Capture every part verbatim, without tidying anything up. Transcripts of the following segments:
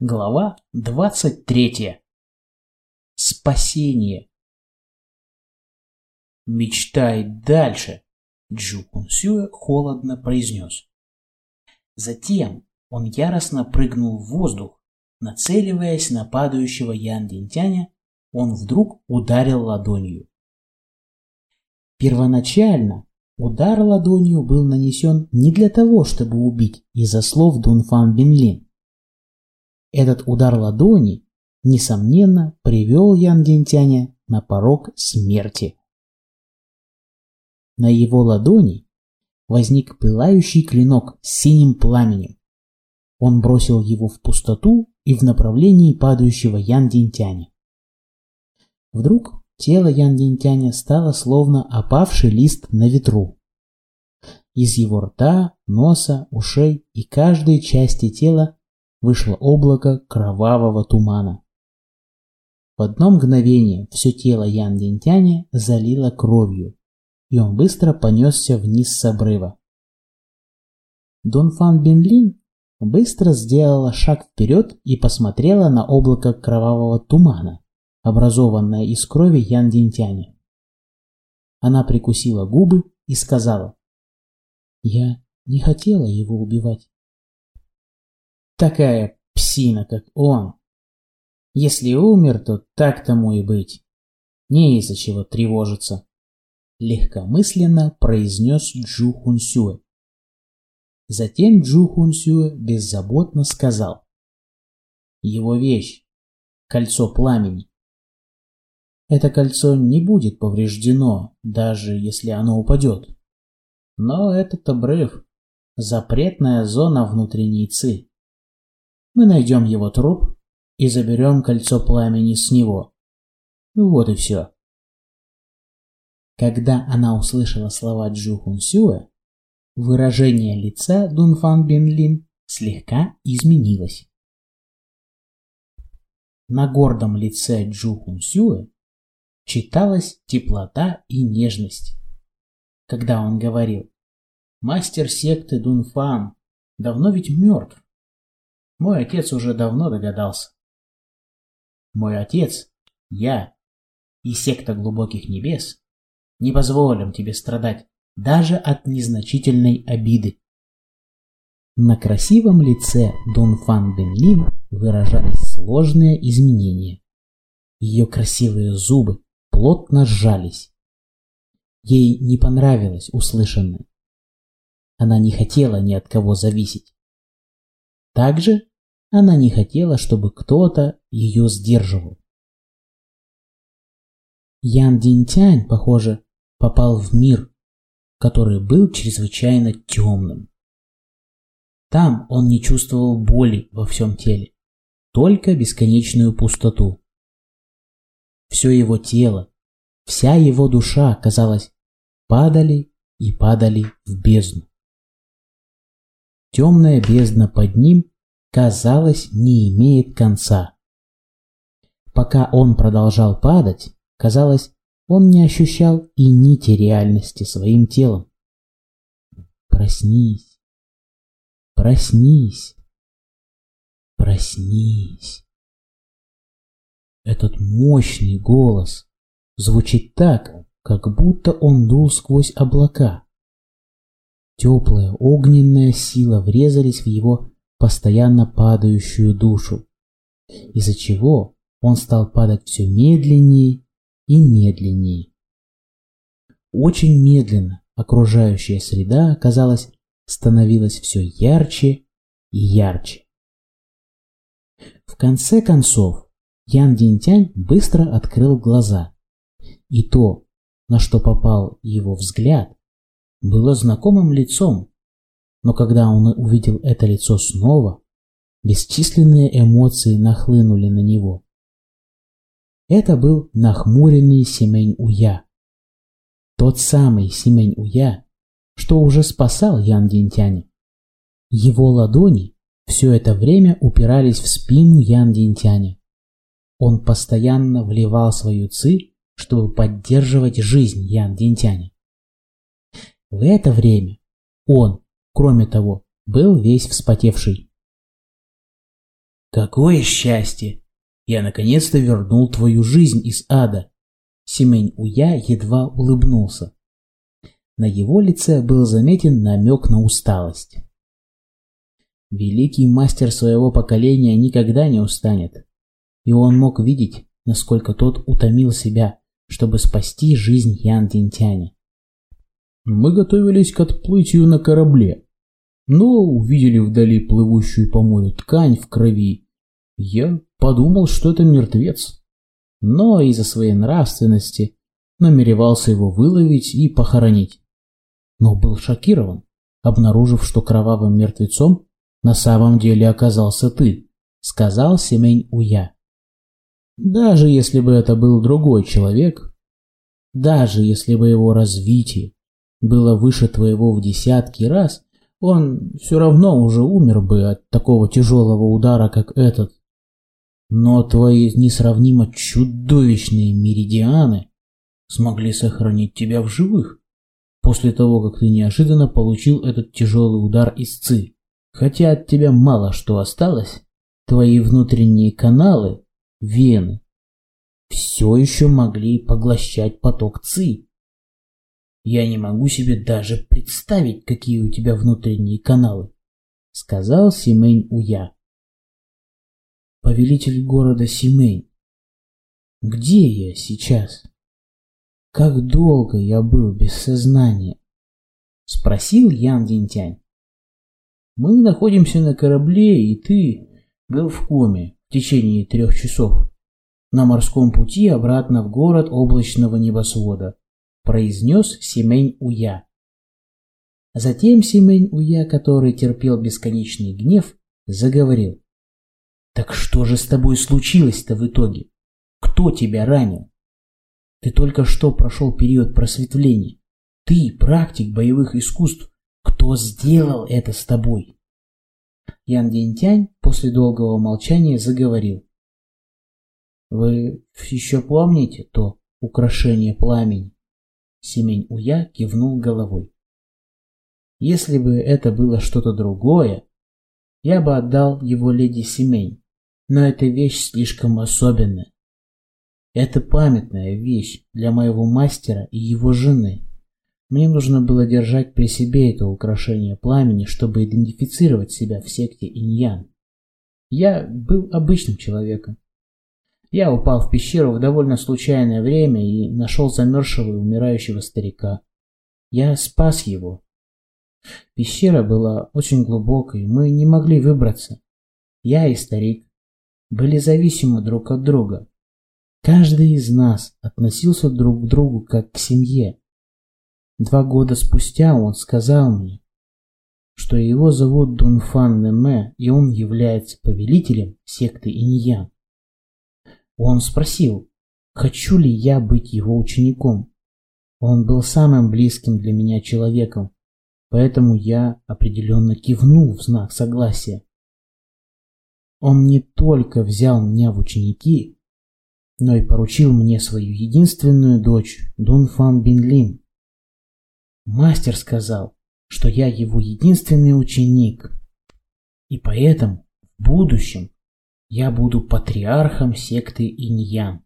Глава двадцать третья. Спасение. «Мечтай дальше», — Джу Кунсюэ холодно произнес. Затем он яростно прыгнул в воздух. Нацеливаясь на падающего Ян Динтяня, он вдруг ударил ладонью. Первоначально удар ладонью был нанесен не для того, чтобы убить, из-за слов Дунфан Бинлин. Этот удар ладони, несомненно, привел Ян Динтяня на порог смерти. На его ладони возник пылающий клинок с синим пламенем. Он бросил его в пустоту и в направлении падающего Ян Динтяня. Вдруг тело Ян Динтяня стало словно опавший лист на ветру. Из его рта, носа, ушей и каждой части тела вышло облако кровавого тумана. В одно мгновение все тело Ян Динтяня залило кровью, и он быстро понесся вниз с обрыва. Дунфан Бинлин быстро сделала шаг вперед и посмотрела на облако кровавого тумана, образованное из крови Ян Динтяня. Она прикусила губы и сказала: «Я не хотела его убивать». «Такая псина, как он. Если умер, то так тому и быть. Не из-за чего тревожиться», — легкомысленно произнес Джу Кунсюэ. Затем Джу Кунсюэ беззаботно сказал: «Его вещь — кольцо пламени. Это кольцо не будет повреждено, даже если оно упадет. Но этот обрыв — запретная зона внутренней Ци. Мы найдем его труп и заберем кольцо пламени с него. Вот и все». Когда она услышала слова Джу Кунсюэ, выражение лица Дунфан Бинлин слегка изменилось. На гордом лице Джу Кунсюэ читалась теплота и нежность, когда он говорил: «Мастер секты Дунфан давно ведь мертв. Мой отец уже давно догадался. Мой отец, я и секта глубоких небес не позволим тебе страдать даже от незначительной обиды». На красивом лице Дунфан Бинлин выражались сложные изменения. Ее красивые зубы плотно сжались. Ей не понравилось услышанное. Она не хотела ни от кого зависеть. Также она не хотела, чтобы кто-то ее сдерживал. Ян Динтянь, похоже, попал в мир, который был чрезвычайно темным. Там он не чувствовал боли во всем теле, только бесконечную пустоту. Все его тело, вся его душа, казалось, падали и падали в бездну. Темная бездна под ним, казалось, не имеет конца. Пока он продолжал падать, казалось, он не ощущал и нити реальности своим телом. «Проснись, проснись, проснись». Этот мощный голос звучит так, как будто он дул сквозь облака. Теплая огненная сила врезались в его постоянно падающую душу, из-за чего он стал падать все медленнее и медленнее. Очень медленно окружающая среда, казалось, становилась все ярче и ярче. В конце концов, Ян Динтянь быстро открыл глаза, и то, на что попал его взгляд, было знакомым лицом, но когда он увидел это лицо снова, бесчисленные эмоции нахлынули на него. Это был нахмуренный Симэнь Уя. Тот самый Симэнь Уя, что уже спасал Ян Динтяня. Его ладони все это время упирались в спину Ян Динтяня. Он постоянно вливал свою ци, чтобы поддерживать жизнь Ян Динтяня. В это время он, кроме того, был весь вспотевший. Какое счастье! Я наконец-то вернул твою жизнь из ада. Симэнь-Уя едва улыбнулся. На его лице был заметен намек на усталость. Великий мастер своего поколения никогда не устанет, и он мог видеть, насколько тот утомил себя, чтобы спасти жизнь Ян Динтяня. Мы готовились к отплытию на корабле, но увидели вдали плывущую по морю ткань в крови. Я подумал, что это мертвец, но из-за своей нравственности намеревался его выловить и похоронить. Но был шокирован, обнаружив, что кровавым мертвецом на самом деле оказался ты, сказал Симэнь-Уя. Даже если бы это был другой человек, даже если бы его развитие было выше твоего в десятки раз, он все равно уже умер бы от такого тяжелого удара, как этот. Но твои несравнимо чудовищные меридианы смогли сохранить тебя в живых после того, как ты неожиданно получил этот тяжелый удар из ци. Хотя от тебя мало что осталось, твои внутренние каналы, вены, все еще могли поглощать поток ци. Я не могу себе даже представить, какие у тебя внутренние каналы, сказал Симэнь-Уя. Повелитель города Симэнь, где я сейчас? Как долго я был без сознания? Спросил Ян Динтянь. Мы находимся на корабле, и ты был в коме в течение трех часов на морском пути обратно в город облачного небосвода, произнес Симэнь-Уя. Затем Симэнь-Уя, который терпел бесконечный гнев, заговорил. Так что же с тобой случилось-то в итоге? Кто тебя ранил? Ты только что прошел период просветления. Ты практик боевых искусств. Кто сделал это с тобой? Ян Динтянь после долгого молчания заговорил. Вы еще помните то украшение пламени? Симэнь-Уя кивнул головой. Если бы это было что-то другое, я бы отдал его леди Симэнь, но эта вещь слишком особенная. Это памятная вещь для моего мастера и его жены. Мне нужно было держать при себе это украшение пламени, чтобы идентифицировать себя в секте Инь-Ян. Я был обычным человеком. Я упал в пещеру в довольно случайное время и нашел замерзшего и умирающего старика. Я спас его. Пещера была очень глубокой, мы не могли выбраться. Я и старик были зависимы друг от друга. Каждый из нас относился друг к другу как к семье. Два года спустя он сказал мне, что его зовут Дунфан Нэмэ, и он является повелителем секты Инь-Ян. Он спросил, хочу ли я быть его учеником. Он был самым близким для меня человеком, поэтому я определенно кивнул в знак согласия. Он не только взял меня в ученики, но и поручил мне свою единственную дочь, Дунфан Бинлин. Мастер сказал, что я его единственный ученик, и поэтому в будущем я буду патриархом секты Инь-Ян.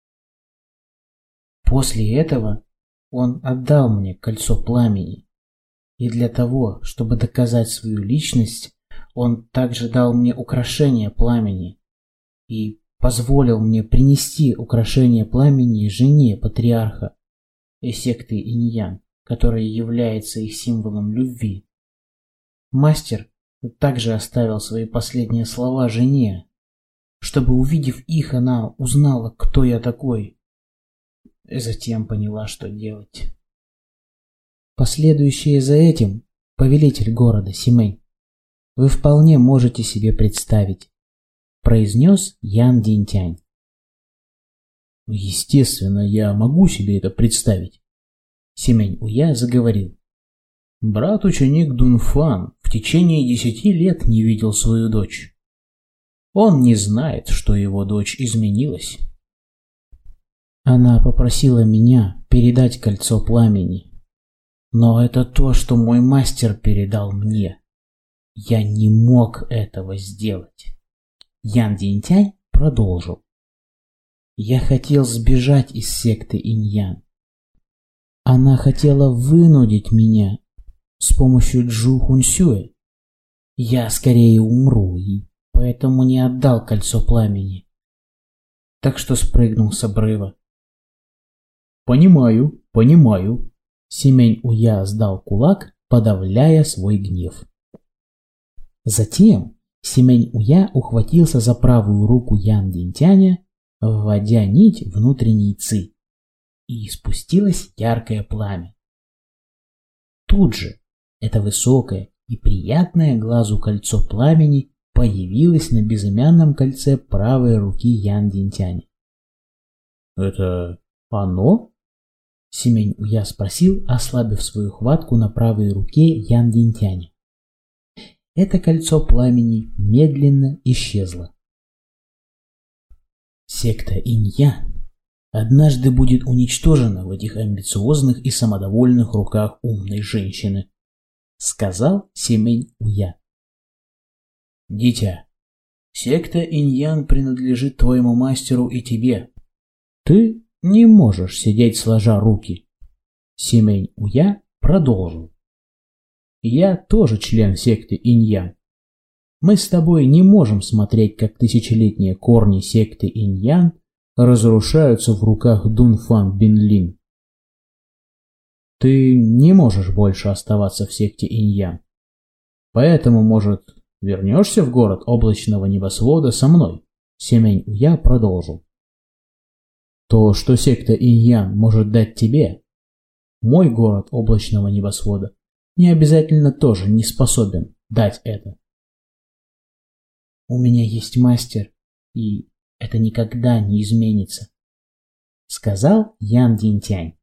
После этого он отдал мне кольцо пламени, и для того, чтобы доказать свою личность, он также дал мне украшение пламени и позволил мне принести украшение пламени жене патриарха и секты Инь-Ян, которая является их символом любви. Мастер также оставил свои последние слова жене, чтобы, увидев их, она узнала, кто я такой, и затем поняла, что делать. Последующее за этим, повелитель города Симэнь, вы вполне можете себе представить, произнес Ян Динтянь. Естественно, я могу себе это представить. Симэнь-Уя заговорил. Брат-ученик Дунфан в течение десяти лет не видел свою дочь. Он не знает, что его дочь изменилась. Она попросила меня передать кольцо пламени. Но это то, что мой мастер передал мне. Я не мог этого сделать. Ян Динтянь продолжил. Я хотел сбежать из секты Инь-Ян. Она хотела вынудить меня с помощью Джу Хунсюэ. Я скорее умру, и поэтому не отдал кольцо пламени. Так что спрыгнул с обрыва. Понимаю, понимаю. Семень Уя сдал кулак, подавляя свой гнев. Затем Семень Уя ухватился за правую руку Ян Динтяня, вводя нить внутренней ци, и спустилось яркое пламя. Тут же это высокое и приятное глазу кольцо пламени появилось на безымянном кольце правой руки Ян Динтяня. «Это оно?» Семень Уя спросил, ослабив свою хватку на правой руке Ян Динтяня. Это кольцо пламени медленно исчезло. Секта Инь-Ян однажды будет уничтожена в этих амбициозных и самодовольных руках умной женщины, сказал Семень Уя. Дитя, секта Инь-Ян принадлежит твоему мастеру и тебе. Ты не можешь сидеть сложа руки. Семень Уя продолжил. Я тоже член секты Инь-Ян. Мы с тобой не можем смотреть, как тысячелетние корни секты Инь-Ян разрушаются в руках Дунфан Бинлин. Ты не можешь больше оставаться в секте Инь-Ян. Поэтому, может, вернешься в город облачного небосвода со мной? Семень Уя продолжил. То, что секта Инь-Ян может дать тебе, мой город облачного небосвода не обязательно тоже не способен дать это. У меня есть мастер, и это никогда не изменится, сказал Ян Динтянь.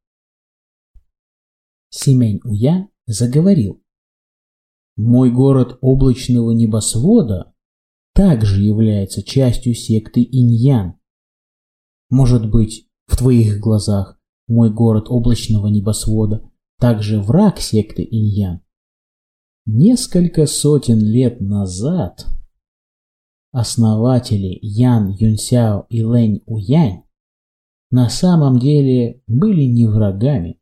Семень Уя заговорил. Мой город облачного небосвода также является частью секты Инь-Ян. Может быть, в твоих глазах мой город облачного небосвода также враг секты Инь-Ян. Несколько сотен лет назад основатели Ян Юньсяо и Лэнь Уянь на самом деле были не врагами.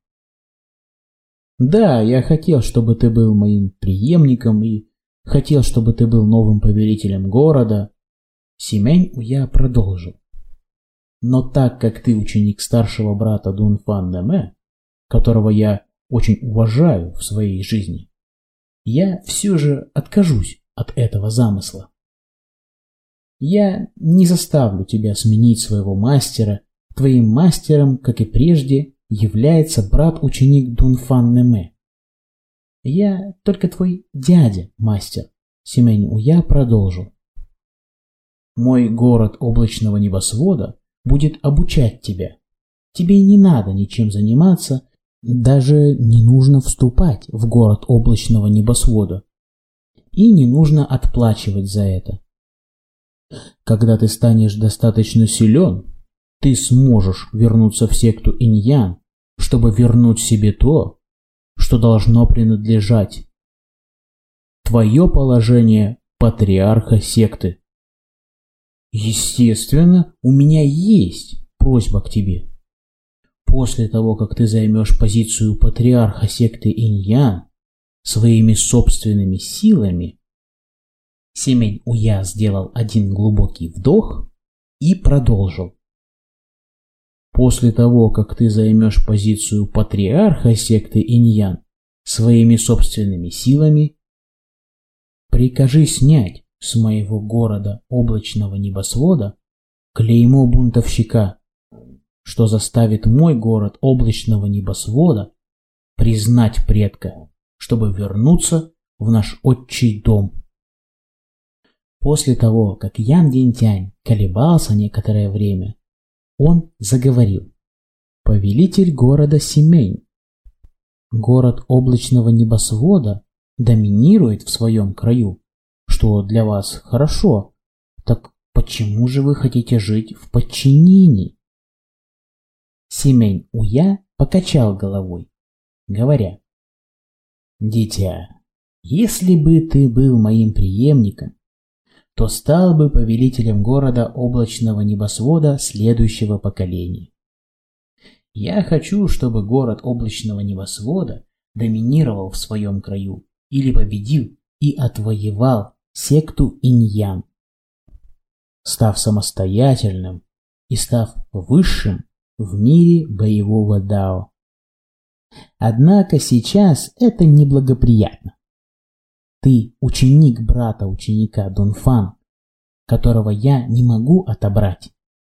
Да, я хотел, чтобы ты был моим преемником и хотел, чтобы ты был новым повелителем города. Семень Уя продолжил. Но так как ты ученик старшего брата Дунфан Нэмэ, которого я очень уважаю в своей жизни, я все же откажусь от этого замысла. Я не заставлю тебя сменить своего мастера. Твоим мастером, как и прежде, является брат-ученик Дунфан Нэмэ. Я только твой дядя-мастер. Семень Уя продолжил. Мой город облачного небосвода будет обучать тебя. Тебе не надо ничем заниматься, даже не нужно вступать в город облачного небосвода. И не нужно отплачивать за это. Когда ты станешь достаточно силен, ты сможешь вернуться в секту Инь-Ян, чтобы вернуть себе то, что должно принадлежать. Твое положение патриарха секты. Естественно, у меня есть просьба к тебе. После того, как ты займешь позицию патриарха секты Инь-Ян своими собственными силами, Семень Уя сделал один глубокий вдох и продолжил. После того, как ты займешь позицию патриарха секты Инь-Ян своими собственными силами, прикажи снять с моего города облачного небосвода клеймо бунтовщика, что заставит мой город облачного небосвода признать предка, чтобы вернуться в наш отчий дом. После того, как Ян Динтянь колебался некоторое время, он заговорил. Повелитель города Семень. Город облачного небосвода доминирует в своем краю, что для вас хорошо. Так почему же вы хотите жить в подчинении? Семень Уя покачал головой, говоря. Дитя, если бы ты был моим преемником, то стал бы повелителем города облачного небосвода следующего поколения. Я хочу, чтобы город облачного небосвода доминировал в своем краю или победил и отвоевал секту инь-ян, став самостоятельным и став высшим в мире боевого дао. Однако сейчас это неблагоприятно. Ты ученик брата ученика Дунфан, которого я не могу отобрать.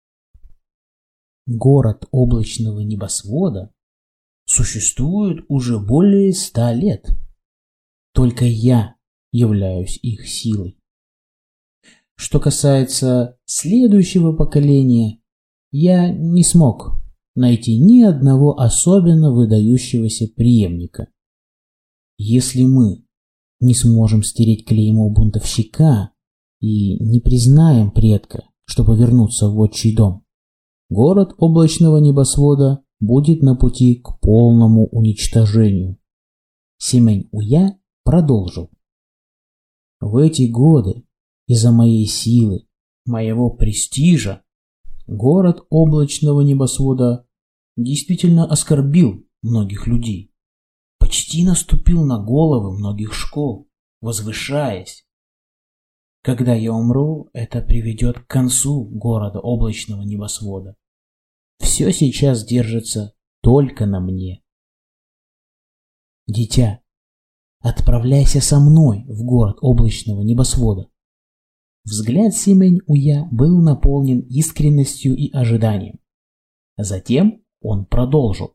Город облачного небосвода существует уже более ста лет. Только я являюсь их силой. Что касается следующего поколения, я не смог найти ни одного особенно выдающегося преемника. Если мы не сможем стереть клеймо бунтовщика и не признаем предка, чтобы вернуться в отчий дом, город облачного небосвода будет на пути к полному уничтожению. Симэнь-Уя продолжил. В эти годы из-за моей силы, моего престижа, город облачного небосвода действительно оскорбил многих людей. Почти наступил на головы многих школ, возвышаясь. Когда я умру, это приведет к концу города облачного небосвода. Все сейчас держится только на мне. Дитя, отправляйся со мной в город облачного небосвода. Взгляд Симэнь-Уя был наполнен искренностью и ожиданием. Затем он продолжил.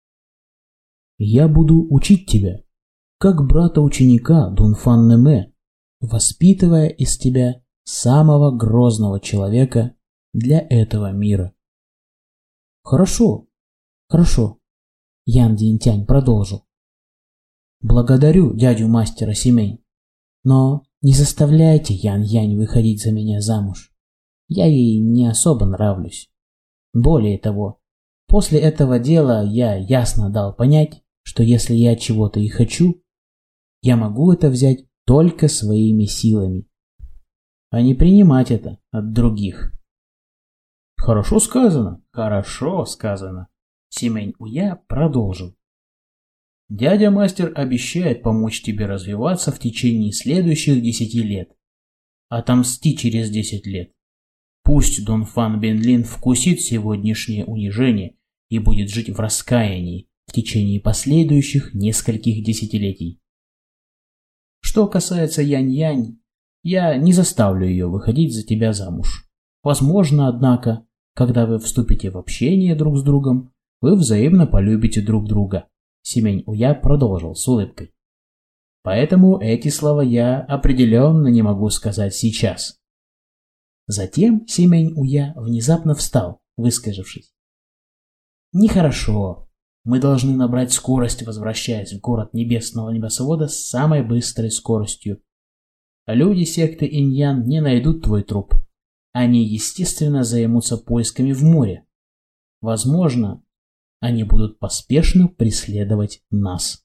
Я буду учить тебя, как брата-ученика Дунфан-Нэмэ, воспитывая из тебя самого грозного человека для этого мира. Хорошо, хорошо, Ян Динтянь продолжил. Благодарю дядю мастера Симэнь, но не заставляйте Ян-Янь выходить за меня замуж. Я ей не особо нравлюсь. Более того, после этого дела я ясно дал понять, что если я чего-то и хочу, я могу это взять только своими силами, а не принимать это от других. Хорошо сказано, хорошо сказано. Симэнь-Уя продолжил. Дядя-мастер обещает помочь тебе развиваться в течение следующих десяти лет. Отомсти через десять лет. Пусть Дунфан Бенлин вкусит сегодняшнее унижение и будет жить в раскаянии в течение последующих нескольких десятилетий. Что касается Янь-Янь, я не заставлю ее выходить за тебя замуж. Возможно, однако, когда вы вступите в общение друг с другом, вы взаимно полюбите друг друга. Симэнь-Уя продолжил с улыбкой. Поэтому эти слова я определенно не могу сказать сейчас. Затем Симэнь-Уя внезапно встал, выскажившись. Нехорошо. Мы должны набрать скорость, возвращаясь в город небесного небосвода с самой быстрой скоростью. Люди секты Инь-Ян не найдут твой труп. Они, естественно, займутся поисками в море. Возможно, они будут поспешно преследовать нас.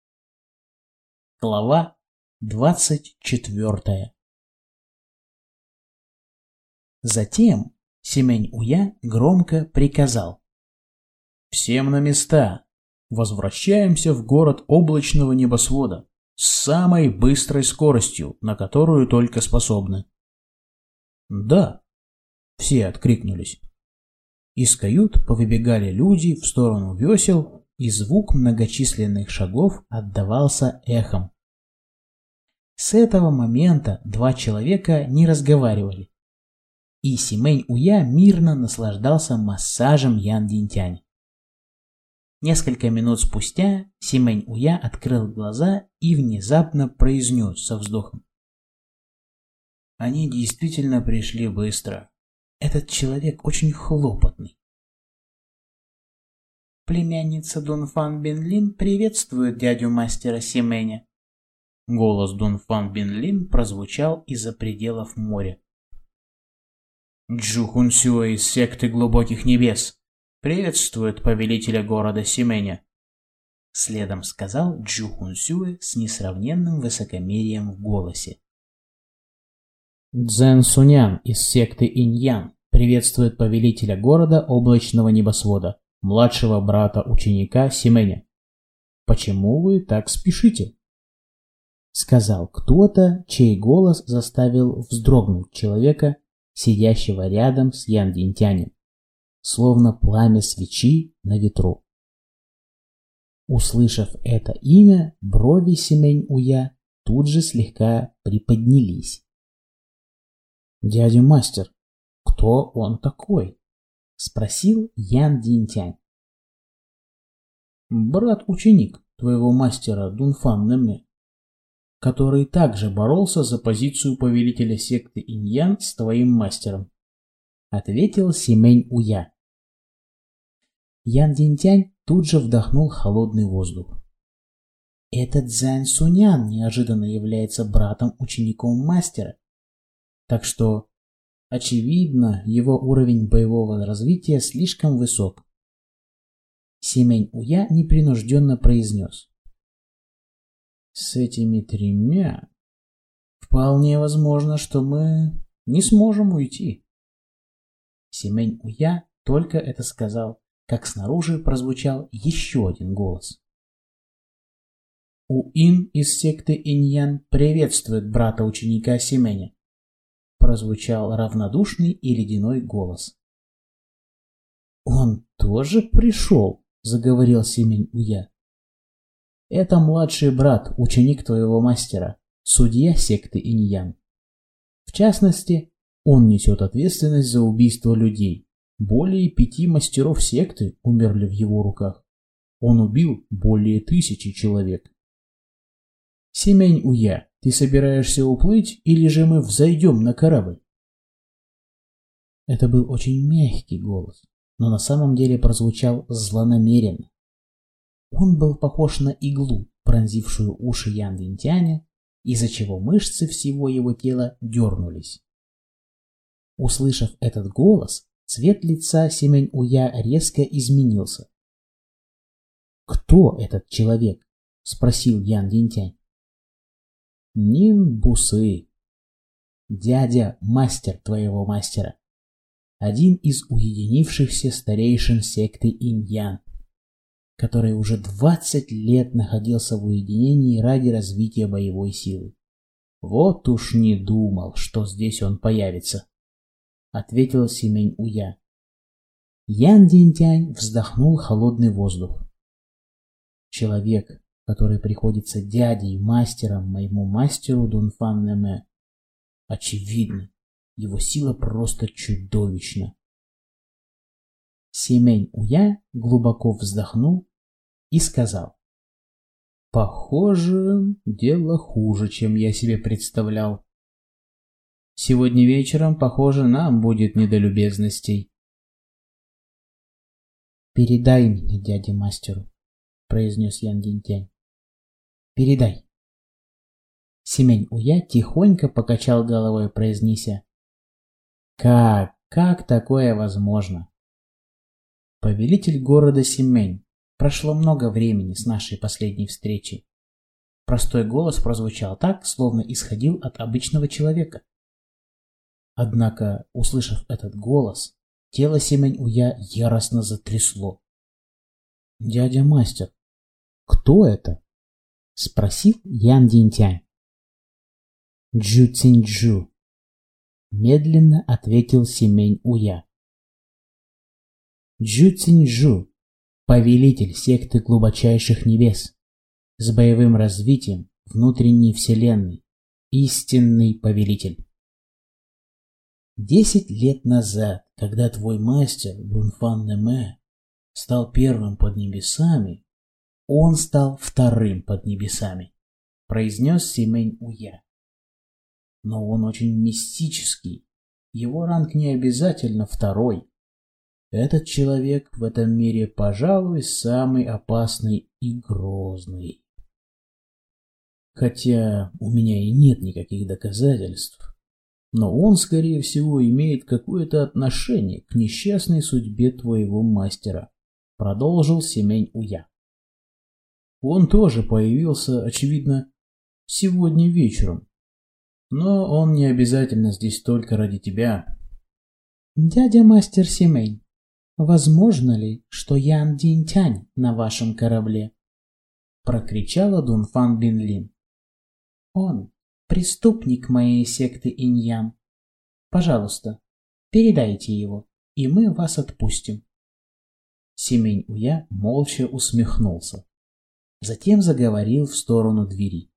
Глава двадцать четвёртая. Затем Симэнь-Уя громко приказал. Всем на места. Возвращаемся в город облачного небосвода с самой быстрой скоростью, на которую только способны. Да, все откликнулись. Из кают повыбегали люди в сторону весел, и звук многочисленных шагов отдавался эхом. С этого момента два человека не разговаривали, и Симэнь-Уя мирно наслаждался массажем Ян Динтянь. Несколько минут спустя Симэнь-Уя открыл глаза и внезапно произнес со вздохом. Они действительно пришли быстро. Этот человек очень хлопотный. Племянница Дунфан Бенлин приветствует дядю мастера Симэня. Голос Дунфан Бенлин прозвучал из-за пределов моря. Джу Хунсюэ из секты Глубоких Небес приветствует повелителя города Симэня. Следом сказал Джу Хунсюэ с несравненным высокомерием в голосе. Цзэн Сунян из секты Инь-Ян приветствует повелителя города облачного небосвода, младшего брата ученика Сименя. Почему вы так спешите? Сказал кто-то, чей голос заставил вздрогнуть человека, сидящего рядом с Ян Динтянем, словно пламя свечи на ветру. Услышав это имя, брови Симэнь-Уя тут же слегка приподнялись. «Дядя мастер, кто он такой?» — спросил Ян Динтянь. «Брат-ученик твоего мастера Дунфан Нэме, который также боролся за позицию повелителя секты Инь-Ян с твоим мастером», — ответил Симэнь-Уя. Ян Динтянь тут же вдохнул холодный воздух. Этот Цзэн Сунян неожиданно является братом-учеником мастера, так что, очевидно, его уровень боевого развития слишком высок. Симэнь-Уя непринужденно произнес: «С этими тремя вполне возможно, что мы не сможем уйти». Симэнь-Уя только это сказал, как снаружи прозвучал еще один голос. «Уин из секты Инь-Ян приветствует брата-ученика Сименя», прозвучал равнодушный и ледяной голос. «Он тоже пришел?» — заговорил Симэнь-Уя. «Это младший брат, ученик твоего мастера, судья секты Инь-Ян. В частности, он несет ответственность за убийство людей. Более пяти мастеров секты умерли в его руках. Он убил более тысячи человек. Симэнь-Уя, ты собираешься уплыть, или же мы взойдем на корабль?» Это был очень мягкий голос, но на самом деле прозвучал злонамеренно. Он был похож на иглу, пронзившую уши Ян Динтяня, из-за чего мышцы всего его тела дернулись. Услышав этот голос, цвет лица Симэнь-Уя резко изменился. «Кто этот человек?» — спросил Ян Динтянь. «Нин Бусы, дядя, мастер твоего мастера, один из уединившихся старейшин секты Инь-Ян, который уже двадцать лет находился в уединении ради развития боевой силы. Вот уж не думал, что здесь он появится», — ответил Симэнь-Уя. Ян Динтянь вздохнул холодный воздух. «Человек, который приходится дядей мастером моему мастеру Дунфан Нэме, очевидно, его сила просто чудовищна». Симэнь-Уя глубоко вздохнул и сказал: «Похоже, дело хуже, чем я себе представлял. Сегодня вечером, похоже, нам будет не до любезностей». «Передай мне дяде мастеру», — произнес Ян Динтянь. «Передай». Симэнь-Уя тихонько покачал головой, произнеся: «Как, как такое возможно? Повелитель города Симэнь, прошло много времени с нашей последней встречи». Простой голос прозвучал так, словно исходил от обычного человека. Однако, услышав этот голос, тело Симэнь-Уя яростно затрясло. «Дядя мастер, кто это?» — спросил Ян Динтянь. «Джу Цинь-Джу», — медленно ответил Симэнь-Уя. Джу Цинь-Джу, повелитель секты глубочайших небес, с боевым развитием внутренней вселенной, истинный повелитель. Десять лет назад, когда твой мастер Дунфан Нэме стал первым под небесами, он стал вторым под небесами, произнес Симэнь-Уя. Но он очень мистический, его ранг не обязательно второй. Этот человек в этом мире, пожалуй, самый опасный и грозный. Хотя у меня и нет никаких доказательств, но он, скорее всего, имеет какое-то отношение к несчастной судьбе твоего мастера, продолжил Симэнь-Уя. Он тоже появился, очевидно, сегодня вечером, Но он не обязательно здесь только ради тебя. Дядя мастер Симэнь, возможно ли, что Ян Динтянь на вашем корабле? Прокричала Дунфан Бинлин. Он преступник моей секты Иньян. Пожалуйста, передайте его, и мы вас отпустим. Симэнь Уя молча усмехнулся. Затем заговорил в сторону двери.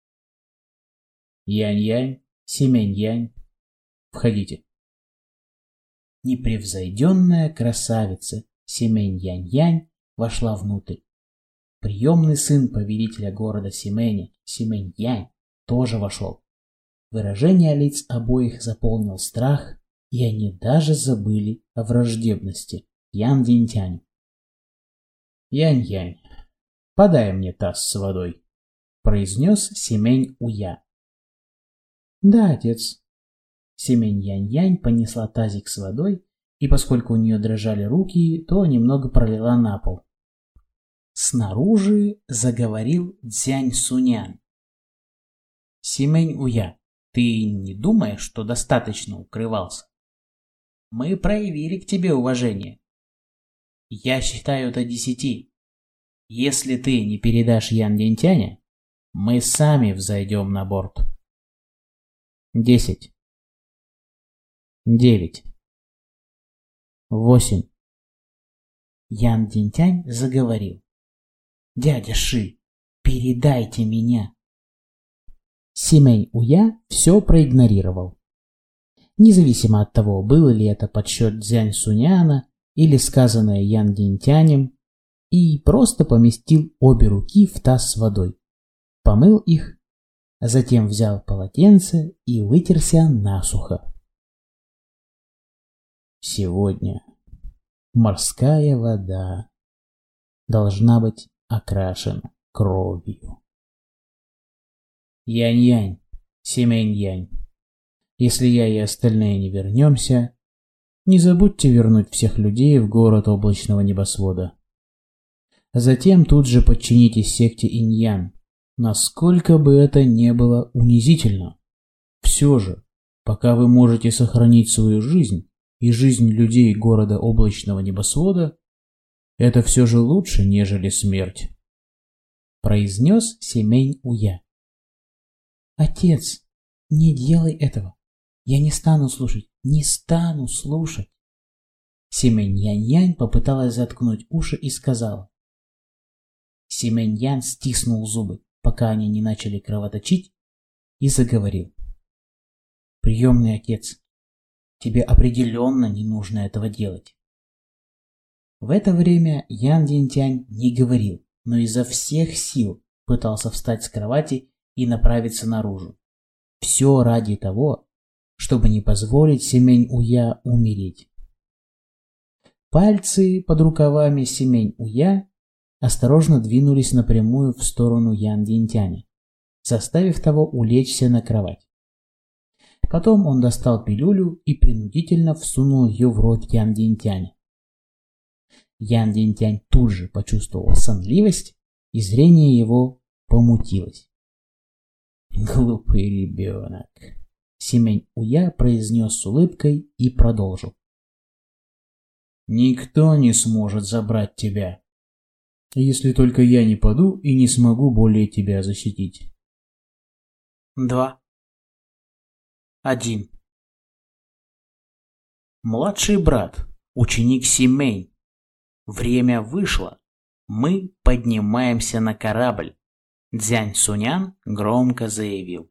Янь-Янь, Симэнь-Янь, входите. Непревзойденная красавица Симэнь-Янь-Янь вошла внутрь. Приемный сын повелителя города Симэня, Симэнь-Янь, тоже вошел. Выражение лиц обоих заполнил страх, и они даже забыли о враждебности Ян Динтянь. Янь-Янь, подай мне таз с водой, произнес Симэнь Уя. Да, отец. Симэнь Янь-Янь понесла тазик с водой, и поскольку у нее дрожали руки, то немного пролила на пол. Снаружи заговорил Цзянь Сунянь. Симэнь Уя, ты не думаешь, что достаточно укрывался? Мы проявили к тебе уважение. Я считаю до десяти. Если ты не передашь Ян Динтяня, мы сами взойдем на борт. Десять. Девять. Восемь. Ян Динтянь заговорил. Дядя Ши, передайте меня. Симэнь Уя все проигнорировал. Независимо от того, был ли это подсчет Цзянь Суняна или сказанное Ян Динтянем, и просто поместил обе руки в таз с водой, помыл их, а затем взял полотенце и вытерся насухо. Сегодня морская вода должна быть окрашена кровью. Янь-Янь, Симэнь-Янь, если я и остальные не вернемся, не забудьте вернуть всех людей в город облачного небосвода. Затем тут же подчинитесь секте Иньян, насколько бы это не было унизительно. Все же, пока вы можете сохранить свою жизнь и жизнь людей города облачного небосвода, это все же лучше, нежели смерть, произнес Симэнь Уя. Отец, не делай этого. Я не стану слушать, не стану слушать. Симэнь Янь-Янь попыталась заткнуть уши и сказала. Симэнь Ян стиснул зубы, пока они не начали кровоточить, и заговорил. Приемный отец, тебе определенно не нужно этого делать. В это время Ян Динтянь не говорил, но изо всех сил пытался встать с кровати и направиться наружу. Все ради того, чтобы не позволить Симэнь Уя умереть. Пальцы под рукавами Симэнь Уя осторожно двинулись напрямую в сторону Ян Динтяня, заставив того улечься на кровать. Потом он достал пилюлю и принудительно всунул ее в рот Ян Динтяня. Ян Динтянь тут же почувствовал сонливость, и зрение его помутилось. «Глупый ребенок», — Симэнь Уя произнес с улыбкой и продолжил. «Никто не сможет забрать тебя, если только я не паду и не смогу более тебя защитить». Два. Один. Младший брат, ученик Симэнь. Время вышло. Мы поднимаемся на корабль. Цзянь Сунян громко заявил.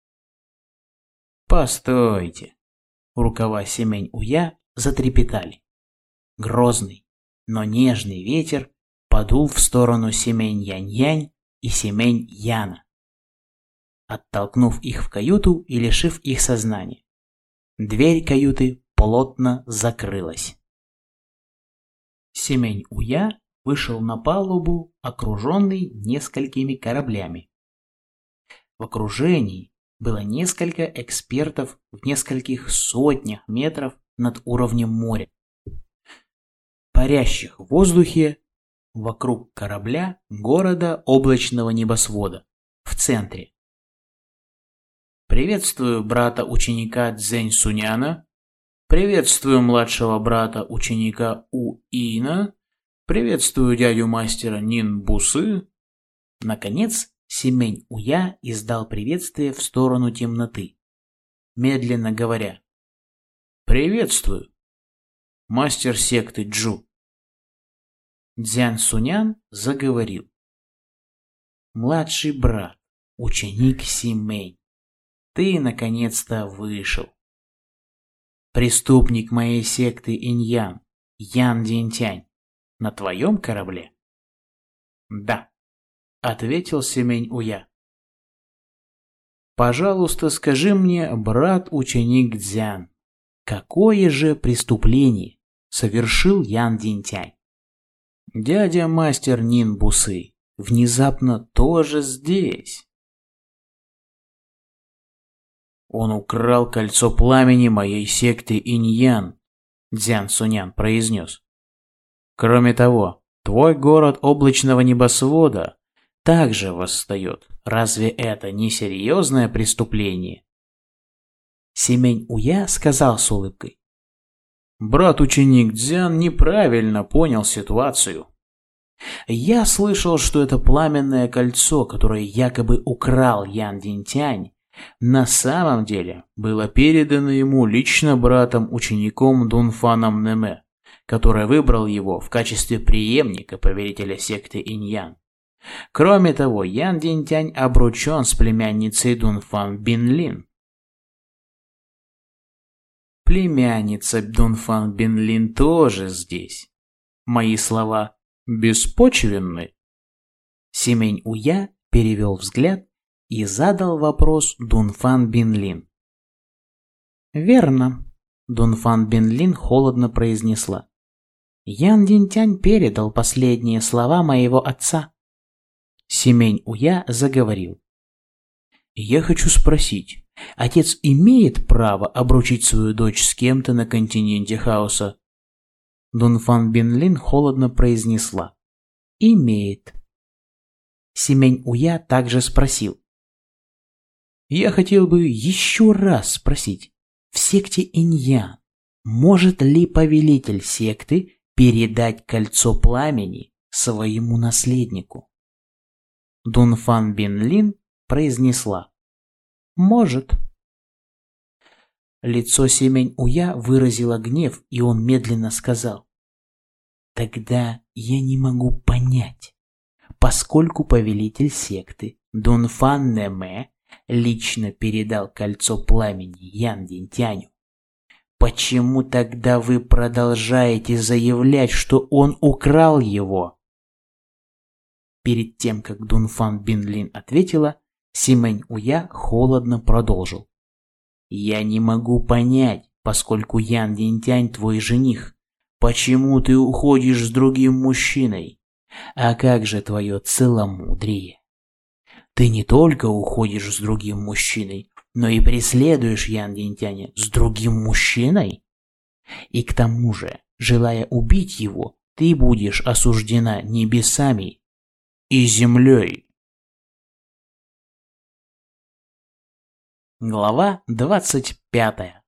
Постойте. Рукава Симэнь Уя затрепетали. Грозный, но нежный ветер подул в сторону Симэнь Янь-Янь и Симэнь Яна, оттолкнув их в каюту и лишив их сознания. Дверь каюты плотно закрылась. Симэнь Уя вышел на палубу, окруженный несколькими кораблями. В окружении было несколько экспертов в нескольких сотнях метров над уровнем моря, парящих в воздухе вокруг корабля города облачного небосвода в центре. Приветствую брата ученика Цзэнь Суняна. Приветствую младшего брата ученика У Ина. Приветствую дядю мастера Нин Бусы. Наконец, Симэнь Уя издал приветствие в сторону темноты, медленно говоря: «Приветствую, мастер секты Джу». Цзянь Сунян заговорил: «Младший брат, ученик Симэнь, ты наконец-то вышел. Преступник моей секты Иньян, Ян Динтянь, на твоем корабле?» «Да», — ответил Симэнь Уя. «Пожалуйста, скажи мне, брат-ученик Цзян, какое же преступление совершил Ян Динтянь? Дядя-мастер Нин Бусы внезапно тоже здесь». «Он украл кольцо пламени моей секты Иньян», — Цзянь Сунян произнес. «Кроме того, твой город облачного небосвода также восстает. Разве это не серьезное преступление?» Симэнь Уя сказал с улыбкой: «Брат-ученик Цзян неправильно понял ситуацию. Я слышал, что это пламенное кольцо, которое якобы украл Ян Динтянь, на самом деле было передано ему лично братом-учеником Дунфаном Нэме, который выбрал его в качестве преемника повелителя секты Иньян. Кроме того, Ян Динтянь обручен с племянницей Дунфан Бинлин». «Племянница Дунфан Бинлин тоже здесь. Мои слова беспочвенны?» Симэнь Уя перевел взгляд и задал вопрос Дунфан Бинлин. «Верно», — Дунфан Бинлин холодно произнесла. «Ян Динтянь передал последние слова моего отца». Симэнь Уя заговорил: «Я хочу спросить, отец имеет право обручить свою дочь с кем-то на континенте хаоса?» Дунфан Бинлин холодно произнесла: «Имеет». Симэнь Уя также спросил: «Я хотел бы еще раз спросить, в секте Иньян может ли повелитель секты передать кольцо пламени своему наследнику?» Дунфан Бинлин произнесла: «Может». Лицо Симэнь Уя выразило гнев, и он медленно сказал: «Тогда я не могу понять, поскольку повелитель секты Дунфан Нэме лично передал кольцо пламени Ян Динтяню, почему тогда вы продолжаете заявлять, что он украл его?» Перед тем, как Дунфан Бинлин ответила, Симэнь Уя холодно продолжил: «Я не могу понять, поскольку Ян Динтянь твой жених, почему ты уходишь с другим мужчиной? А как же твое целомудрие? Ты не только уходишь с другим мужчиной, но и преследуешь Ян Динтяня с другим мужчиной? И к тому же, желая убить его, ты будешь осуждена небесами и землей». Глава двадцать пятая.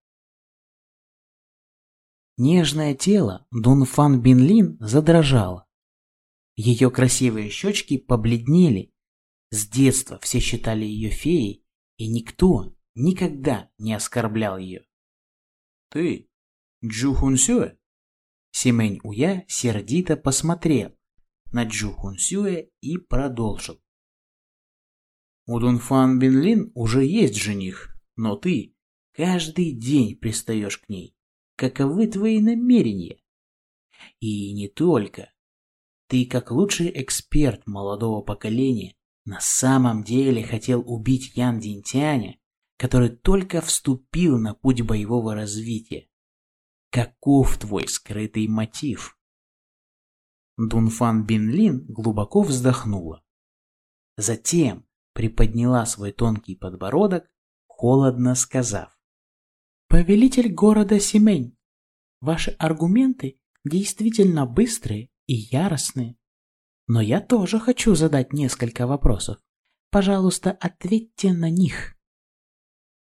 Нежное тело Дунфан Бинлин задрожало. Ее красивые щечки побледнели. С детства все считали ее феей, и никто никогда не оскорблял ее. «Ты Джу Хунсюэ?» Симэнь Уя сердито посмотрел на Джу Хунсюэ и продолжил: «У Дунфан Бинлин уже есть жених, но ты каждый день пристаешь к ней. Каковы твои намерения? И не только. Ты, как лучший эксперт молодого поколения, на самом деле хотел убить Ян Динтяня, который только вступил на путь боевого развития. Каков твой скрытый мотив?» Дунфан Бинлин глубоко вздохнула. Затем приподняла свой тонкий подбородок, холодно сказав: «Повелитель города Симэнь, ваши аргументы действительно быстрые и яростные. Но я тоже хочу задать несколько вопросов. Пожалуйста, ответьте на них».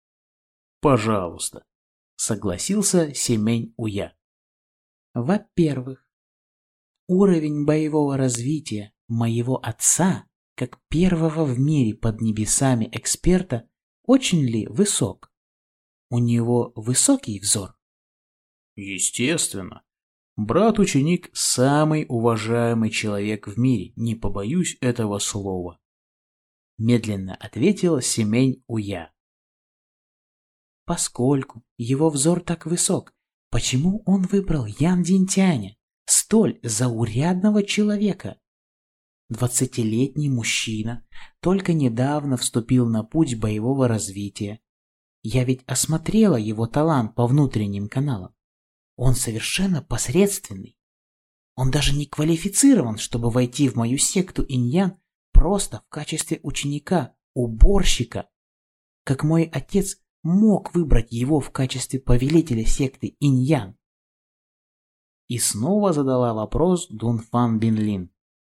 Пожалуйста, согласился Семень Уя. Во-первых, уровень боевого развития моего отца, как первого в мире под небесами эксперта, очень ли высок? У него высокий взор? Естественно. Брат-ученик – самый уважаемый человек в мире, не побоюсь этого слова. Медленно ответил Семень Уя. Поскольку его взор так высок, почему он выбрал Ян Динтяня, столь заурядного человека? Двадцатилетний мужчина только недавно вступил на путь боевого развития. Я ведь осмотрела его талант по внутренним каналам. Он совершенно посредственный. Он даже не квалифицирован, чтобы войти в мою секту инь-ян просто в качестве ученика, уборщика. Как мой отец мог выбрать его в качестве повелителя секты инь-ян? И снова задала вопрос Дунфан Бинлин.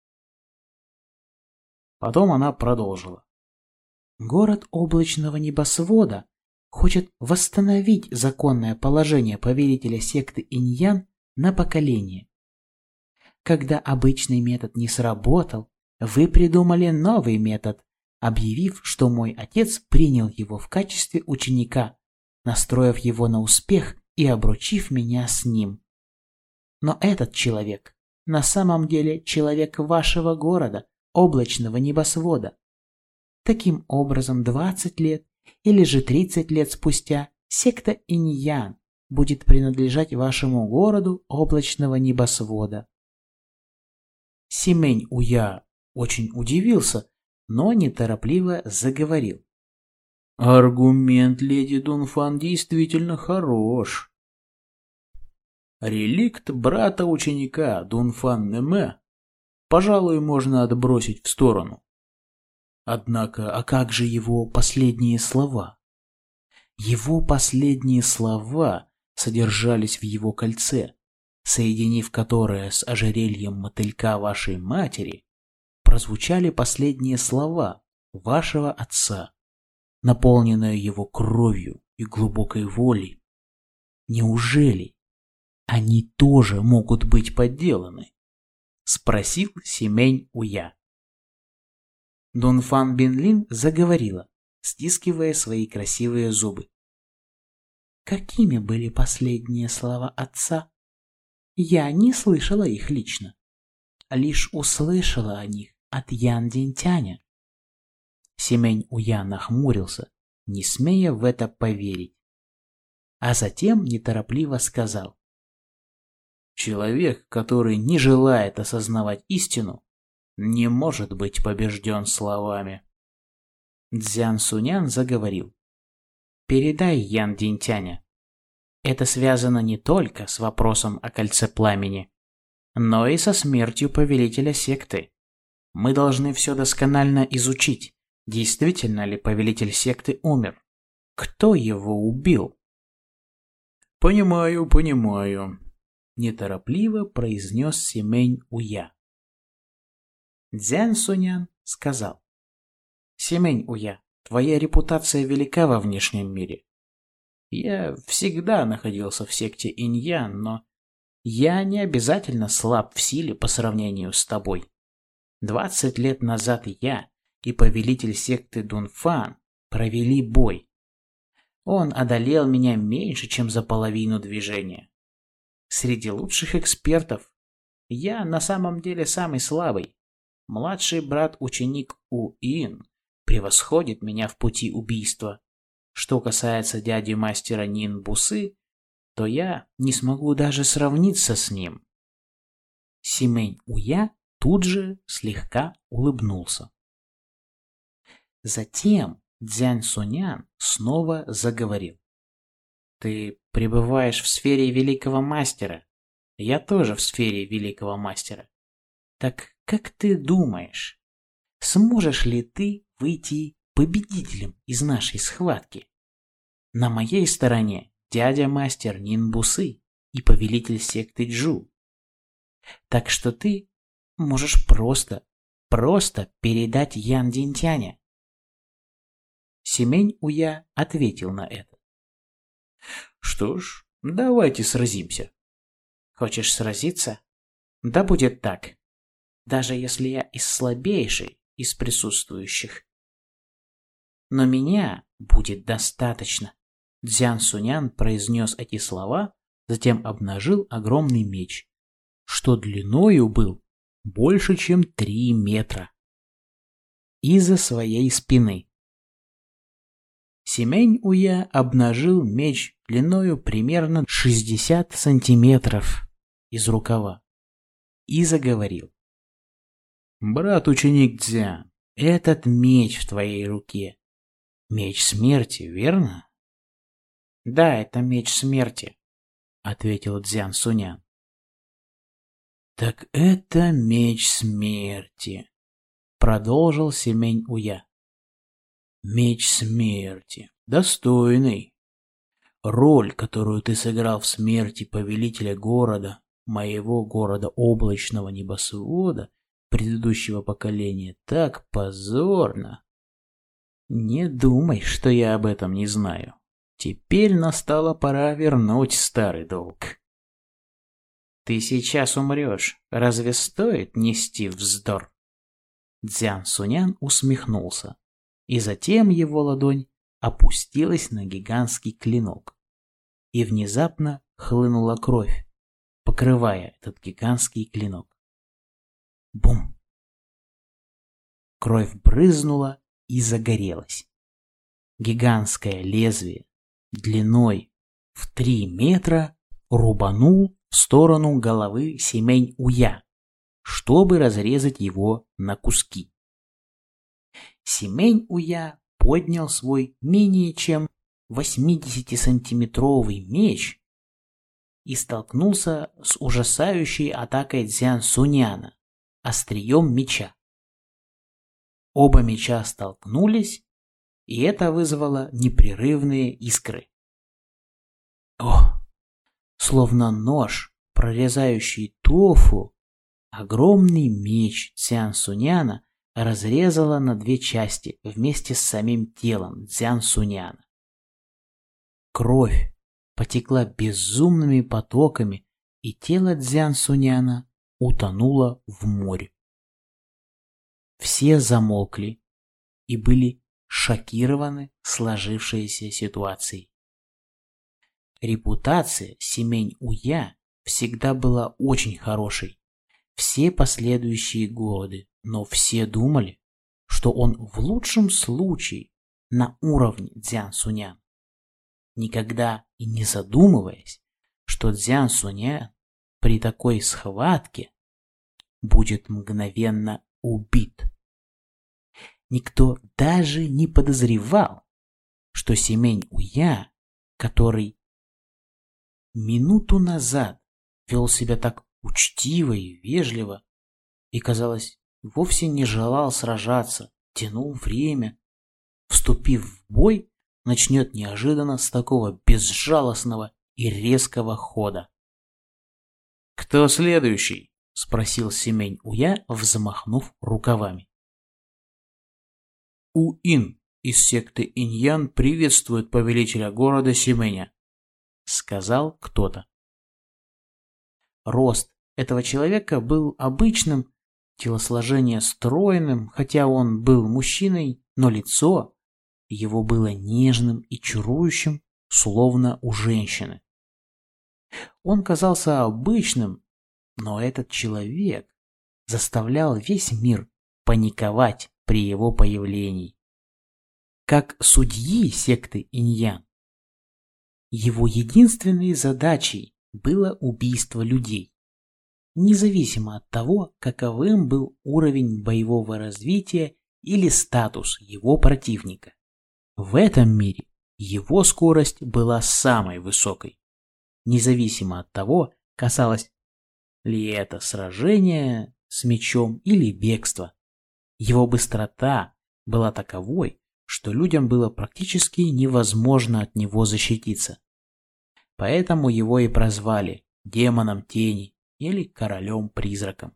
Потом она продолжила. Город облачного небосвода хочет восстановить законное положение повелителя секты инь-ян на поколение. Когда обычный метод не сработал, вы придумали новый метод, объявив, что мой отец принял его в качестве ученика, настроив его на успех и обручив меня с ним. Но этот человек на самом деле человек вашего города, облачного небосвода. Таким образом, двадцать лет или же тридцать лет спустя секта инь-ян будет принадлежать вашему городу облачного небосвода. Семень Уя очень удивился, но неторопливо заговорил. Аргумент леди Дунфан действительно хорош. Реликт брата-ученика Дунфан Нэме, пожалуй, можно отбросить в сторону. Однако, а как же его последние слова? Его последние слова содержались в его кольце, соединив которое с ожерельем мотылька вашей матери, прозвучали последние слова вашего отца, наполненные его кровью и глубокой волей. Неужели они тоже могут быть подделаны? Спросил Семень Уя. Дунфан Бинлин заговорила, стискивая свои красивые зубы. Какими были последние слова отца? Я не слышала их лично, лишь услышала о них от Ян Динтяня. Семень Уя нахмурился, не смея в это поверить, а затем неторопливо сказал. Человек, который не желает осознавать истину, не может быть побежден словами. Цзян Сунян заговорил. Передай Ян Динтяня. Это связано не только с вопросом о кольце пламени, но и со смертью повелителя секты. Мы должны все досконально изучить, действительно ли повелитель секты умер. Кто его убил? Понимаю, понимаю, неторопливо произнес Семень Уя. Цзян Сунян сказал. Семень Уя, твоя репутация велика во внешнем мире. Я всегда находился в секте инь-ян, но я не обязательно слаб в силе по сравнению с тобой. Двадцать лет назад я и повелитель секты Дунфан провели бой. Он одолел меня меньше, чем за половину движения. Среди лучших экспертов я на самом деле самый слабый. Младший брат-ученик У-Ин превосходит меня в пути убийства. Что касается дяди-мастера Нин-Бусы, то я не смогу даже сравниться с ним. Семень Уя тут же слегка улыбнулся. Затем Цзян Сунян снова заговорил. Ты пребываешь в сфере великого мастера. Я тоже в сфере великого мастера. Так как ты думаешь, сможешь ли ты выйти победителем из нашей схватки? На моей стороне дядя-мастер Нин-Бусы и повелитель секты Джу. Так что ты можешь просто, просто передать Ян Динтяня. Семень Уя ответил на это. Что ж, давайте сразимся. Хочешь сразиться? Да будет так. Даже если я и слабейший из присутствующих. Но меня будет достаточно. Цзян Сунян произнес эти слова, затем обнажил огромный меч, что длиною был больше, чем три метра. Из-за своей спины. Симень Уя обнажил меч длиною примерно шестьдесят сантиметров из рукава и заговорил. «Брат-ученик Цзян, этот меч в твоей руке. Меч смерти, верно?» «Да, это меч смерти», — ответил Цзян Сунян. «Так это меч смерти», — продолжил Симень Уя. «Меч смерти. Достойный. Роль, которую ты сыграл в смерти повелителя города, моего города облачного небосвода, предыдущего поколения, так позорно. Не думай, что я об этом не знаю. Теперь настала пора вернуть старый долг». «Ты сейчас умрешь. Разве стоит нести вздор?» Цзян Сунян усмехнулся, и затем его ладонь опустилась на гигантский клинок, и внезапно хлынула кровь, покрывая этот гигантский клинок. Бум! Кровь брызнула и загорелась. Гигантское лезвие длиной в три метра рубанул в сторону головы Симень Уя, чтобы разрезать его на куски. Симень Уя поднял свой менее чем восьмидесятисантиметровый меч и столкнулся с ужасающей атакой Цзян Суняна острием меча. Оба меча столкнулись, и это вызвало непрерывные искры. О! Словно нож, прорезающий тофу, огромный меч Цзян Суняна разрезала на две части вместе с самим телом Цзян Суняна. Кровь потекла безумными потоками, и тело Цзян Суняна утонуло в море. Все замолкли и были шокированы сложившейся ситуацией. Репутация Симень Уя всегда была очень хорошей все последующие годы, но все думали, что он в лучшем случае на уровне Цзян Сунян, никогда и не задумываясь, что Цзян Сунян при такой схватке будет мгновенно убит. Никто даже не подозревал, что Симень Уя, который минуту назад вел себя так учтиво и вежливо и, казалось, вовсе не желал сражаться, тянул время, вступив в бой, начнет неожиданно с такого безжалостного и резкого хода. «Кто следующий?» — спросил Симень Уя, взмахнув рукавами. «У-Ин из секты Иньян приветствует повелителя города Сименя», — сказал кто-то. Рост этого человека был обычным, телосложение стройным, хотя он был мужчиной, но лицо его было нежным и чарующим, словно у женщины. Он казался обычным, но этот человек заставлял весь мир паниковать при его появлении. Как судьи секты Иньян, его единственной задачей было убийство людей, независимо от того, каковым был уровень боевого развития или статус его противника. В этом мире его скорость была самой высокой, независимо от того, касалось ли это сражения с мечом или бегства. Его быстрота была таковой, что людям было практически невозможно от него защититься. Поэтому его и прозвали демоном тени или королем-призраком.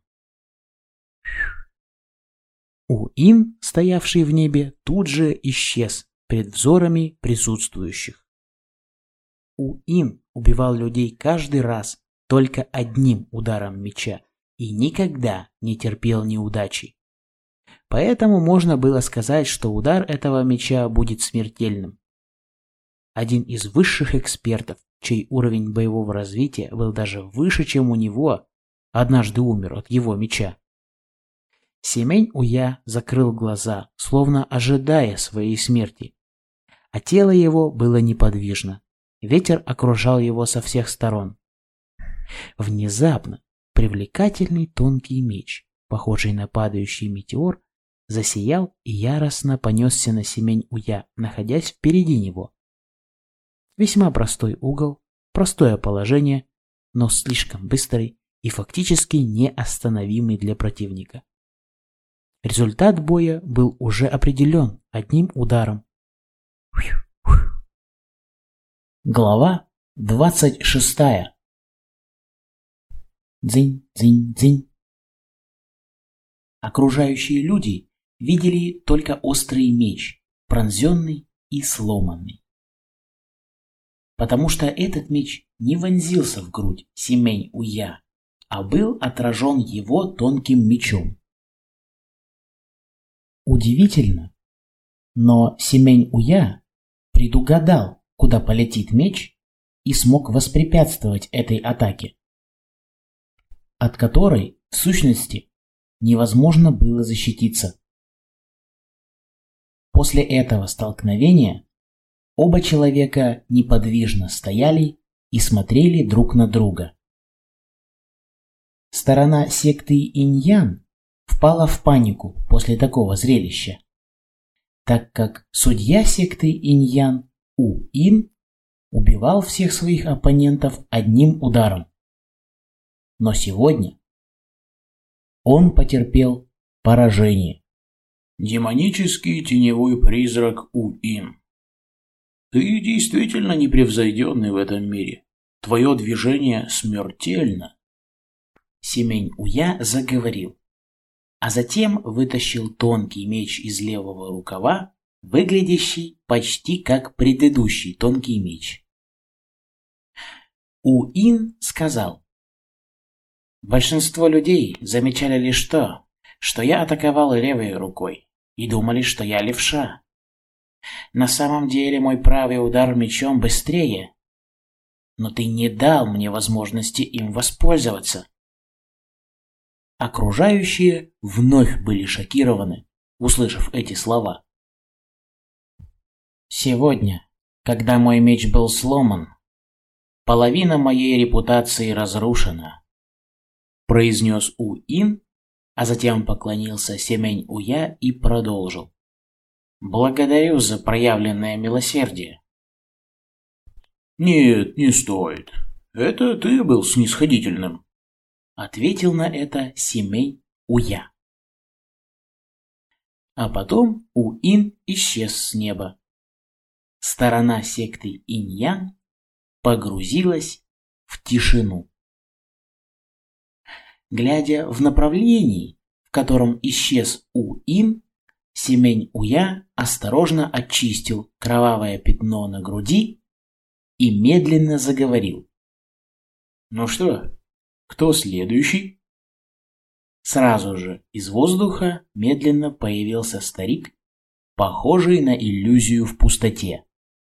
У-Ин, стоявший в небе, тут же исчез перед взорами присутствующих. У-Ин убивал людей каждый раз только одним ударом меча и никогда не терпел неудачи. Поэтому можно было сказать, что удар этого меча будет смертельным. Один из высших экспертов, чей уровень боевого развития был даже выше, чем у него, однажды умер от его меча. Семень-Уя закрыл глаза, словно ожидая своей смерти, а тело его было неподвижно. Ветер окружал его со всех сторон. Внезапно привлекательный тонкий меч, похожий на падающий метеор, засиял и яростно понесся на Семень-Уя, находясь впереди него. Весьма простой угол, простое положение, но слишком быстрый и фактически неостановимый для противника. Результат боя был уже определен одним ударом. Глава двадцать шестая. Дзынь-дзынь-дзынь. Окружающие люди видели только острый меч, пронзенный и сломанный. Потому что этот меч не вонзился в грудь Семень-Уя, а был отражен его тонким мечом. Удивительно, но Семень-Уя предугадал, куда полетит меч, и смог воспрепятствовать этой атаке, от которой, в сущности, невозможно было защититься. После этого столкновения оба человека неподвижно стояли и смотрели друг на друга. Сторона секты Инь-Ян впала в панику после такого зрелища, так как судья секты Инь-Ян У-Ин убивал всех своих оппонентов одним ударом. Но сегодня он потерпел поражение. Демонический теневой призрак У-Ин. Ты действительно непревзойденный в этом мире. Твое движение смертельно. Семень-Уя заговорил, а затем вытащил тонкий меч из левого рукава, выглядящий почти как предыдущий тонкий меч. У-Ин сказал: большинство людей замечали лишь то, что я атаковал левой рукой, и думали, что я левша. На самом деле мой правый удар мечом быстрее, но ты не дал мне возможности им воспользоваться. Окружающие вновь были шокированы, услышав эти слова. Сегодня, когда мой меч был сломан, половина моей репутации разрушена, произнес У-Ин, а затем поклонился Семень-Уя и продолжил. Благодарю за проявленное милосердие. Нет, не стоит. Это ты был снисходительным, ответил на это Семень-Уя. А потом У-Ин исчез с неба. Сторона секты Инь-Ян погрузилась в тишину. Глядя в направлении, в котором исчез У-Ин, Семень-Уя осторожно очистил кровавое пятно на груди и медленно заговорил. Ну что, кто следующий? Сразу же из воздуха медленно появился старик, похожий на иллюзию в пустоте.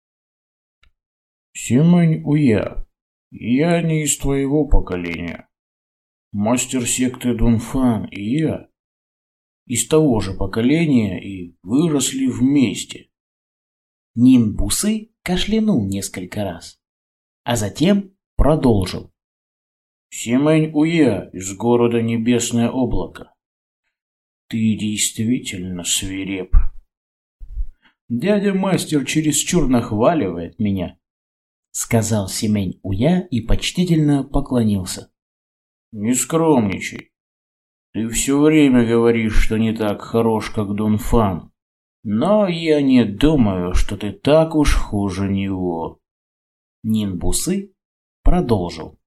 Семень-Уя, я не из твоего поколения. Мастер секты Дунфан и я из того же поколения и выросли вместе. Нин-Бусы кашлянул несколько раз, а затем продолжил. Семень-Уя из города Небесное Облако. Ты действительно свиреп. Дядя-мастер чересчур нахваливает меня, сказал Семень-Уя и почтительно поклонился. Не скромничай. Ты все время говоришь, что не так хорош, как Дунфан. Но я не думаю, что ты так уж хуже него. Нин-Бусы продолжил.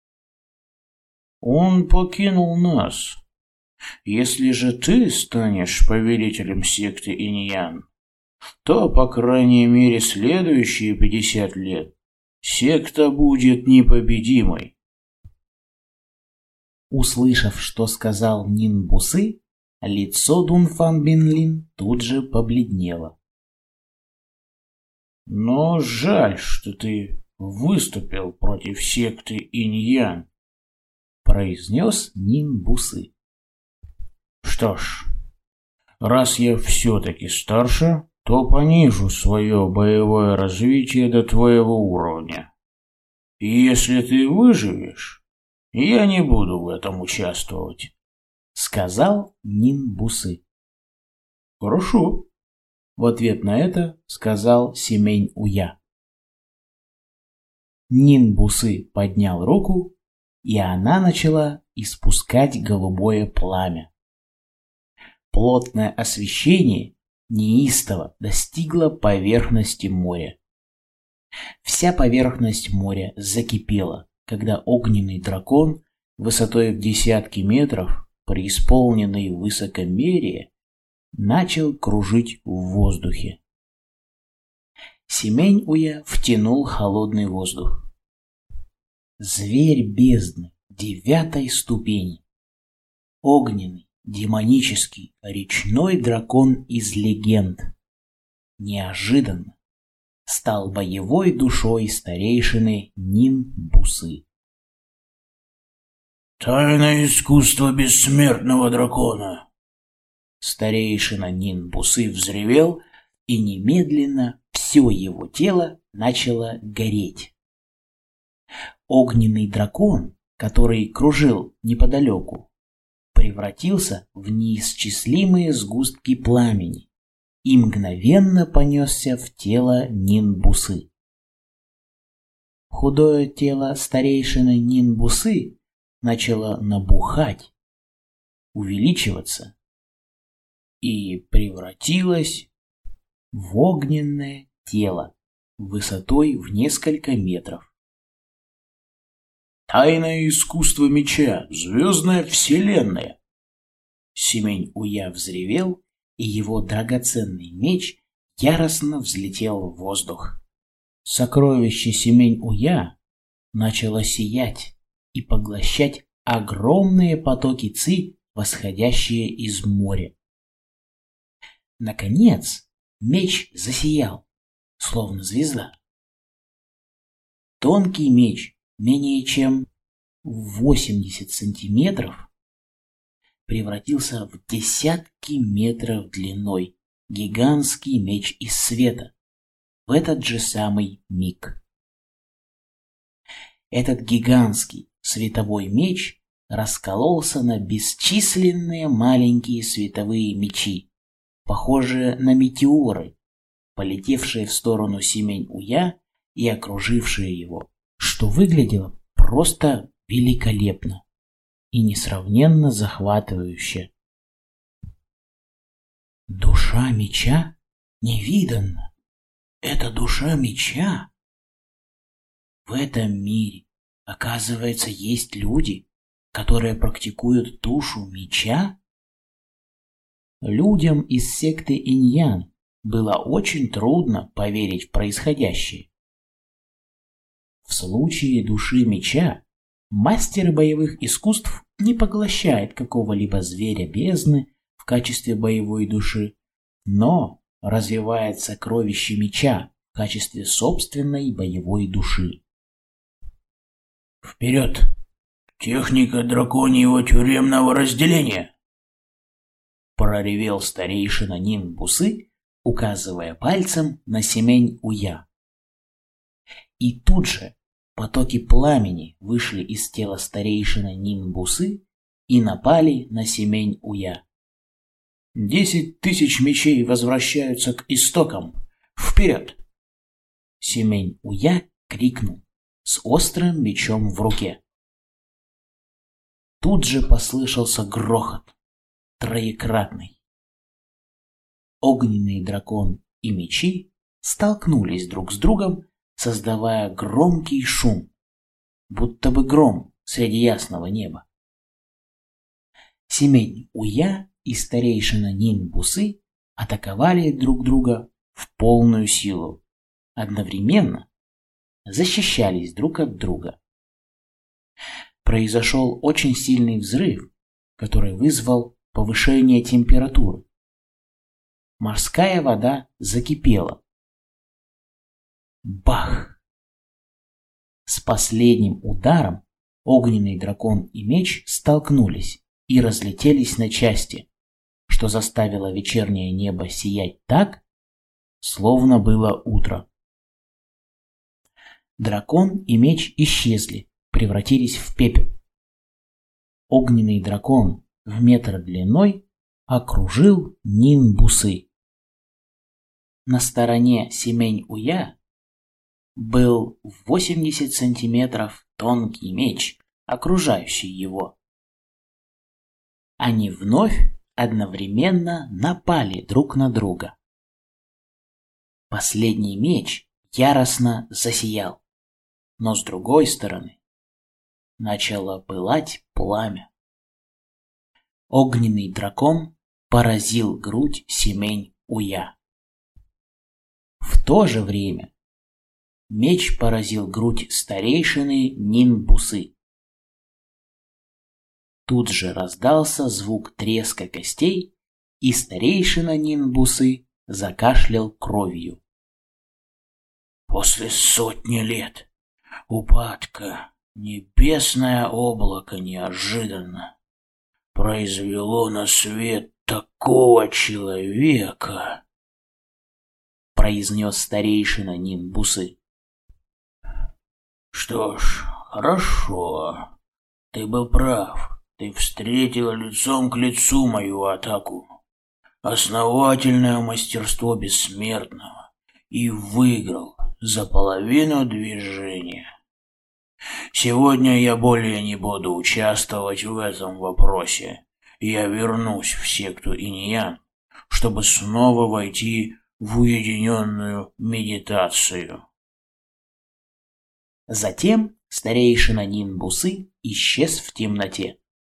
Он покинул нас. Если же ты станешь повелителем секты Инь-Ян, то, по крайней мере, следующие пятьдесят лет секта будет непобедимой. Услышав, что сказал Нин Бусы, лицо Дунфан Бинлин тут же побледнело. Но жаль, что ты выступил против секты Инь-Ян, произнес Нин Бусы. Что ж, раз я все-таки старше, то понижу свое боевое развитие до твоего уровня. И если ты выживешь, я не буду в этом участвовать, сказал Нин Бусы. Хорошо, в ответ на это сказал Симень Уя. Нин Бусы поднял руку, и она начала испускать голубое пламя. Плотное освещение неистово достигло поверхности моря. Вся поверхность моря закипела, когда огненный дракон высотой в десятки метров, преисполненный высокомерия, начал кружить в воздухе. Симень Уя втянул холодный воздух. Зверь бездны девятой ступени. Огненный, демонический, речной дракон из легенд. Неожиданно стал боевой душой старейшины Нин Бусы. Тайное искусство бессмертного дракона. Старейшина Нин Бусы взревел, и немедленно все его тело начало гореть. Огненный дракон, который кружил неподалеку, превратился в неисчислимые сгустки пламени и мгновенно понесся в тело Нин Бусы. Худое тело старейшины Нин Бусы начало набухать, увеличиваться и превратилось в огненное тело высотой в несколько метров. Тайное искусство меча, звездная вселенная. Симень Уя взревел, и его драгоценный меч яростно взлетел в воздух. Сокровище Симень Уя начало сиять и поглощать огромные потоки ци, восходящие из моря. Наконец, меч засиял, словно звезда. Тонкий меч, менее чем восемьдесят сантиметров, превратился в десятки метров длиной гигантский меч из света в этот же самый миг. Этот гигантский световой меч раскололся на бесчисленные маленькие световые мечи, похожие на метеоры, полетевшие в сторону Симень Уя и окружившие его, что выглядело просто великолепно и несравненно захватывающе. Душа меча невиданна. Это душа меча. В этом мире, оказывается, есть люди, которые практикуют душу меча? Людям из секты Инь-Ян было очень трудно поверить в происходящее. В случае души меча мастер боевых искусств не поглощает какого-либо зверя бездны в качестве боевой души, но развивает сокровище меча в качестве собственной боевой души. Вперед! Техника драконьего тюремного разделения! Проревел старейшина Нин Бусы, указывая пальцем на Симень Уя. И тут же потоки пламени вышли из тела старейшины Нин Бусы и напали на Симень Уя. Десять тысяч мечей возвращаются к истокам. Вперед! Симень Уя крикнул с острым мечом в руке. Тут же послышался грохот, троекратный. Огненный дракон и мечи столкнулись друг с другом, создавая громкий шум, будто бы гром среди ясного неба. Симень Уя и старейшина Нин Бусы атаковали друг друга в полную силу, одновременно защищались друг от друга. Произошел очень сильный взрыв, который вызвал повышение температуры. Морская вода закипела. Бах! С последним ударом огненный дракон и меч столкнулись и разлетелись на части, что заставило вечернее небо сиять так, словно было утро. Дракон и меч исчезли, превратились в пепел. Огненный дракон в метр длиной окружил Нин-Бусы. На стороне Симень-Уя был восемьдесят сантиметров тонкий меч, окружающий его. Они вновь одновременно напали друг на друга. Последний меч яростно засиял, но с другой стороны начало пылать пламя. Огненный дракон поразил грудь Симень-Уя. В то же время меч поразил грудь старейшины Нин-Бусы. Тут же раздался звук треска костей, и старейшина Нин-Бусы закашлял кровью. После сотни лет упадка небесное облако неожиданно произвело на свет такого человека, произнес старейшина Нин-Бусы. Что ж, хорошо, ты был прав. Ты встретила лицом к лицу мою атаку. Основательное мастерство бессмертного. И выиграл за половину движения. Сегодня я более не буду участвовать в этом вопросе. Я вернусь в секту Иньян, чтобы снова войти в уединенную медитацию. Затем старейшина Нин-Бусы исчез в темноте.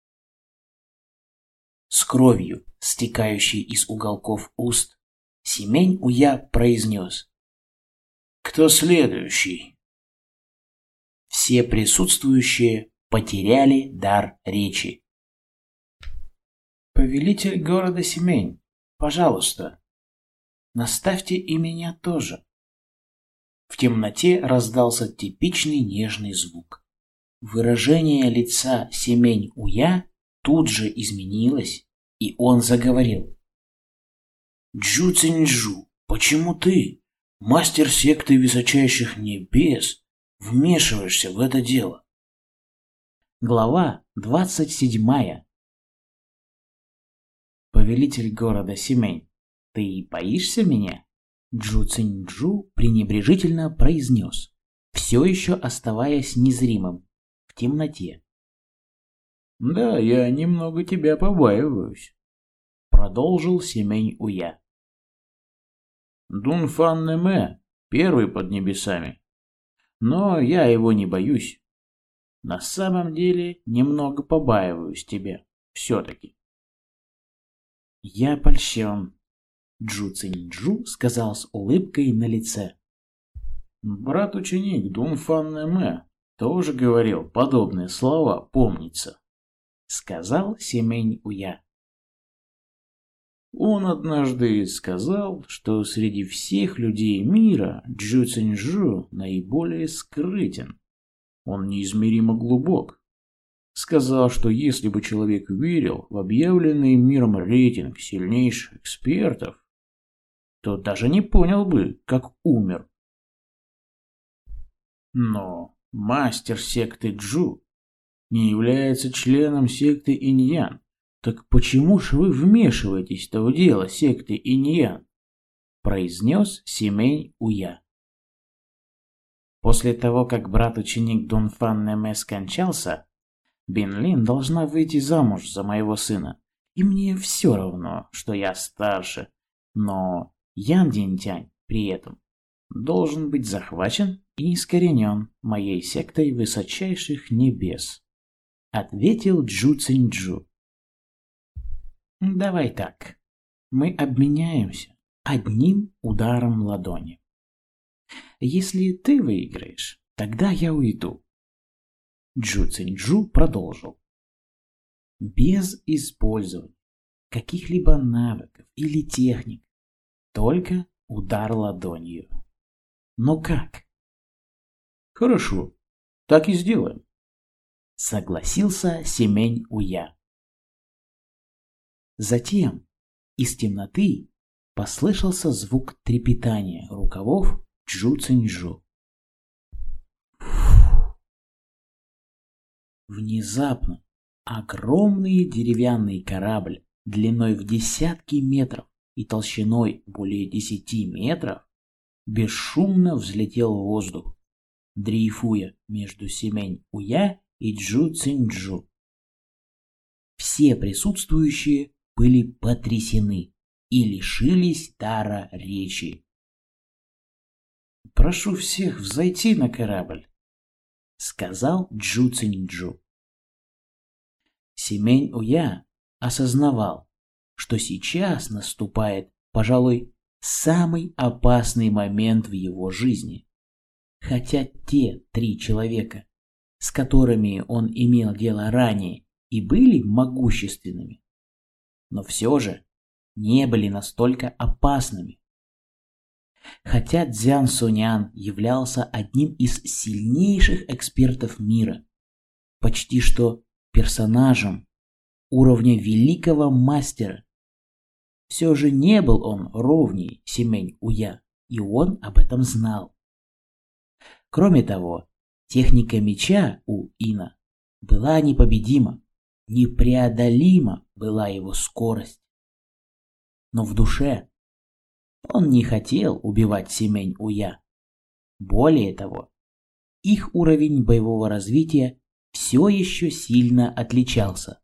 С кровью, стекающей из уголков уст, Симень-Уя произнес: «Кто следующий?» Все присутствующие потеряли дар речи. «Повелитель города Симень, пожалуйста, наставьте и меня тоже». В темноте раздался типичный нежный звук. Выражение лица Симень-Уя тут же изменилось, и он заговорил. «Джу Циньчжу, почему ты, мастер секты высочайших небес, вмешиваешься в это дело?» Глава двадцать седьмая. «Повелитель города Симень, ты боишься меня?» Джу Циньчжу пренебрежительно произнес, все еще оставаясь незримым, в темноте. «Да, я немного тебя побаиваюсь», — продолжил Симень-Уя. «Дунфан Нэмэ первый под небесами, но я его не боюсь. На самом деле немного побаиваюсь тебя все-таки». «Я польщен», — Джу Циньчжу сказал с улыбкой на лице. «Брат-ученик Дунфан Нэмэ тоже говорил подобные слова, помнится», — сказал Симень-Уя. Он однажды сказал, что среди всех людей мира Джу Циньчжу наиболее скрытен. Он неизмеримо глубок. Сказал, что если бы человек верил в объявленный миром рейтинг сильнейших экспертов, то даже не понял бы, как умер. Но мастер секты Джу не является членом секты Иньян. Так почему же вы вмешиваетесь-то в дело секты Иньян? Произнес Симень-Уя. После того, как брат-ученик Дунфан Нэмэ скончался, Бинлин должна выйти замуж за моего сына. И мне все равно, что я старше, но Ян Динтянь при этом должен быть захвачен и искоренен моей сектой высочайших небес, ответил Джу Циньчжу. Давай так, мы обменяемся одним ударом ладони. Если ты выиграешь, тогда я уйду. Джу Циньчжу продолжил. Без использования каких-либо навыков или техник, только удар ладонью. Но как? Хорошо, так и сделаем. Согласился Семень Уя. Затем из темноты послышался звук трепетания рукавов Джу Циньчжу. Внезапно огромный деревянный корабль длиной в десятки метров и толщиной более десяти метров бесшумно взлетел в воздух, дрейфуя между Семень Уя и Джу Циньчжу. Все присутствующие были потрясены и лишились дара речи. «Прошу всех взойти на корабль», — сказал Джу Циньчжу. Семень Уя осознавал, что сейчас наступает, пожалуй, самый опасный момент в его жизни. Хотя те три человека, с которыми он имел дело ранее, и были могущественными, но все же не были настолько опасными. Хотя Цзян Сунян являлся одним из сильнейших экспертов мира, почти что персонажем уровня великого мастера, все же не был он ровней Семень Уя, и он об этом знал. Кроме того, техника меча у Ина была непобедима, непреодолима была его скорость. Но в душе он не хотел убивать Семень Уя. Более того, их уровень боевого развития все еще сильно отличался.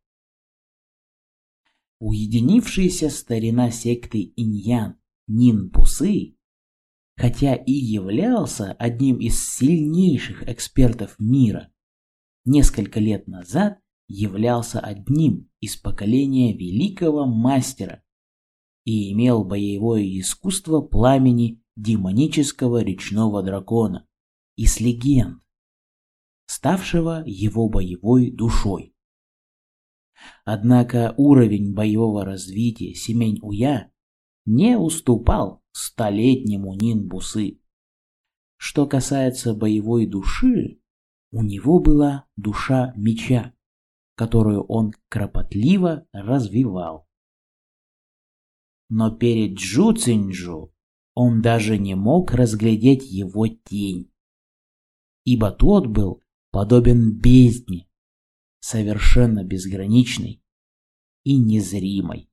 Уединившаяся старина секты Иньян Нин Пусы, хотя и являлся одним из сильнейших экспертов мира, несколько лет назад являлся одним из поколения великого мастера и имел боевое искусство пламени демонического речного дракона из легенд, ставшего его боевой душой. Однако уровень боевого развития Семень Уя не уступал столетнему Нин Пусы. Что касается боевой души, у него была душа меча, которую он кропотливо развивал. Но перед Джу Циньчжу он даже не мог разглядеть его тень, ибо тот был подобен бездне, совершенно безграничной и незримой.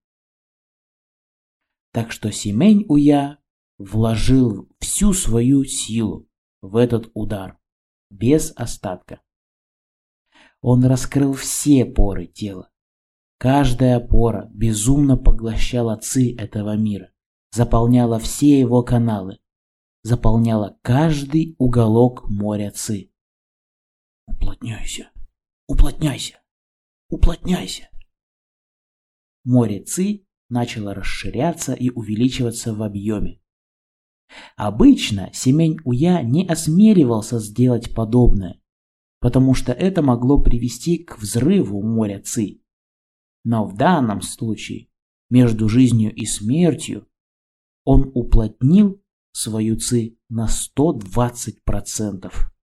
Так что Семень Уя вложил всю свою силу в этот удар, без остатка. Он раскрыл все поры тела. Каждая пора безумно поглощала ци этого мира, заполняла все его каналы, заполняла каждый уголок моря ци. «Уплотняйся, уплотняйся, уплотняйся!» Море ци начало расширяться и увеличиваться в объеме. Обычно Семень Уя не осмеливался сделать подобное, потому что это могло привести к взрыву моря ци. Но в данном случае, между жизнью и смертью, он уплотнил свою ци на сто двадцать процентов.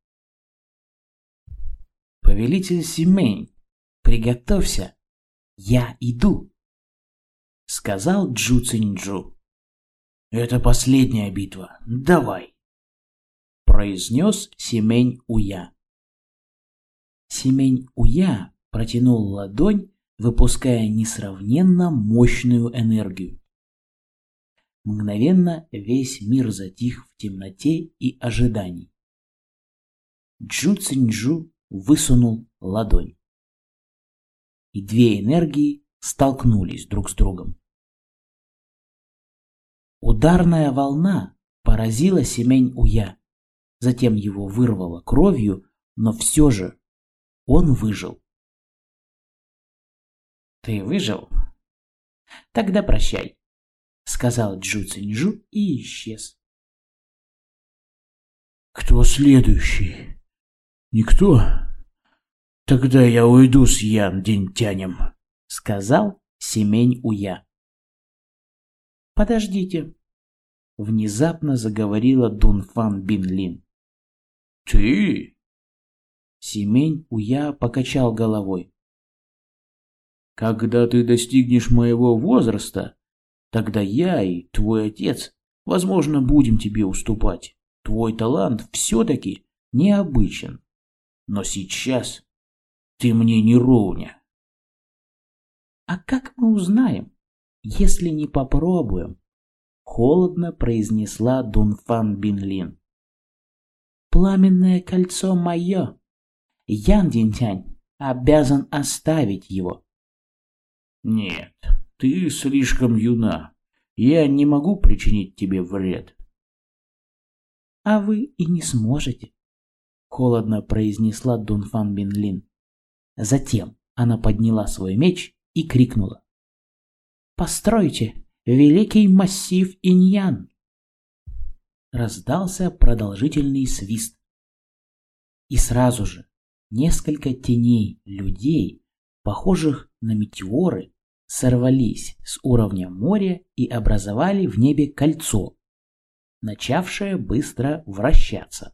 «Повелитель Семень, приготовься, я иду», — сказал Джу Циньчжу. «Это последняя битва, давай», — произнес Семень Уя. Семень Уя протянул ладонь, выпуская несравненно мощную энергию. Мгновенно весь мир затих в темноте и ожидании. Джу Циньчжу высунул ладонь, и две энергии столкнулись друг с другом. Ударная волна поразила Семень Уя, затем его вырвало кровью, но все же он выжил. «Ты выжил? Тогда прощай», — сказал Джу Циньчжу и исчез. Кто следующий? Никто? Тогда я уйду с Ян Динтянем, сказал Семень Уя. Подождите, внезапно заговорила Дунфан Бинлин. Ты? Семень Уя покачал головой. Когда ты достигнешь моего возраста, тогда я и твой отец, возможно, будем тебе уступать. Твой талант все-таки необычен. Но сейчас ты мне не ровня. А как мы узнаем, если не попробуем? Холодно произнесла Дунфан Бинлин. Пламенное кольцо мое. Ян Динтянь обязан оставить его. Нет, ты слишком юна. Я не могу причинить тебе вред. А вы и не сможете, холодно произнесла Дунфан Бинлин. Затем она подняла свой меч и крикнула. «Постройте великий массив Иньян!» Раздался продолжительный свист. И сразу же несколько теней людей, похожих на метеоры, сорвались с уровня моря и образовали в небе кольцо, начавшее быстро вращаться.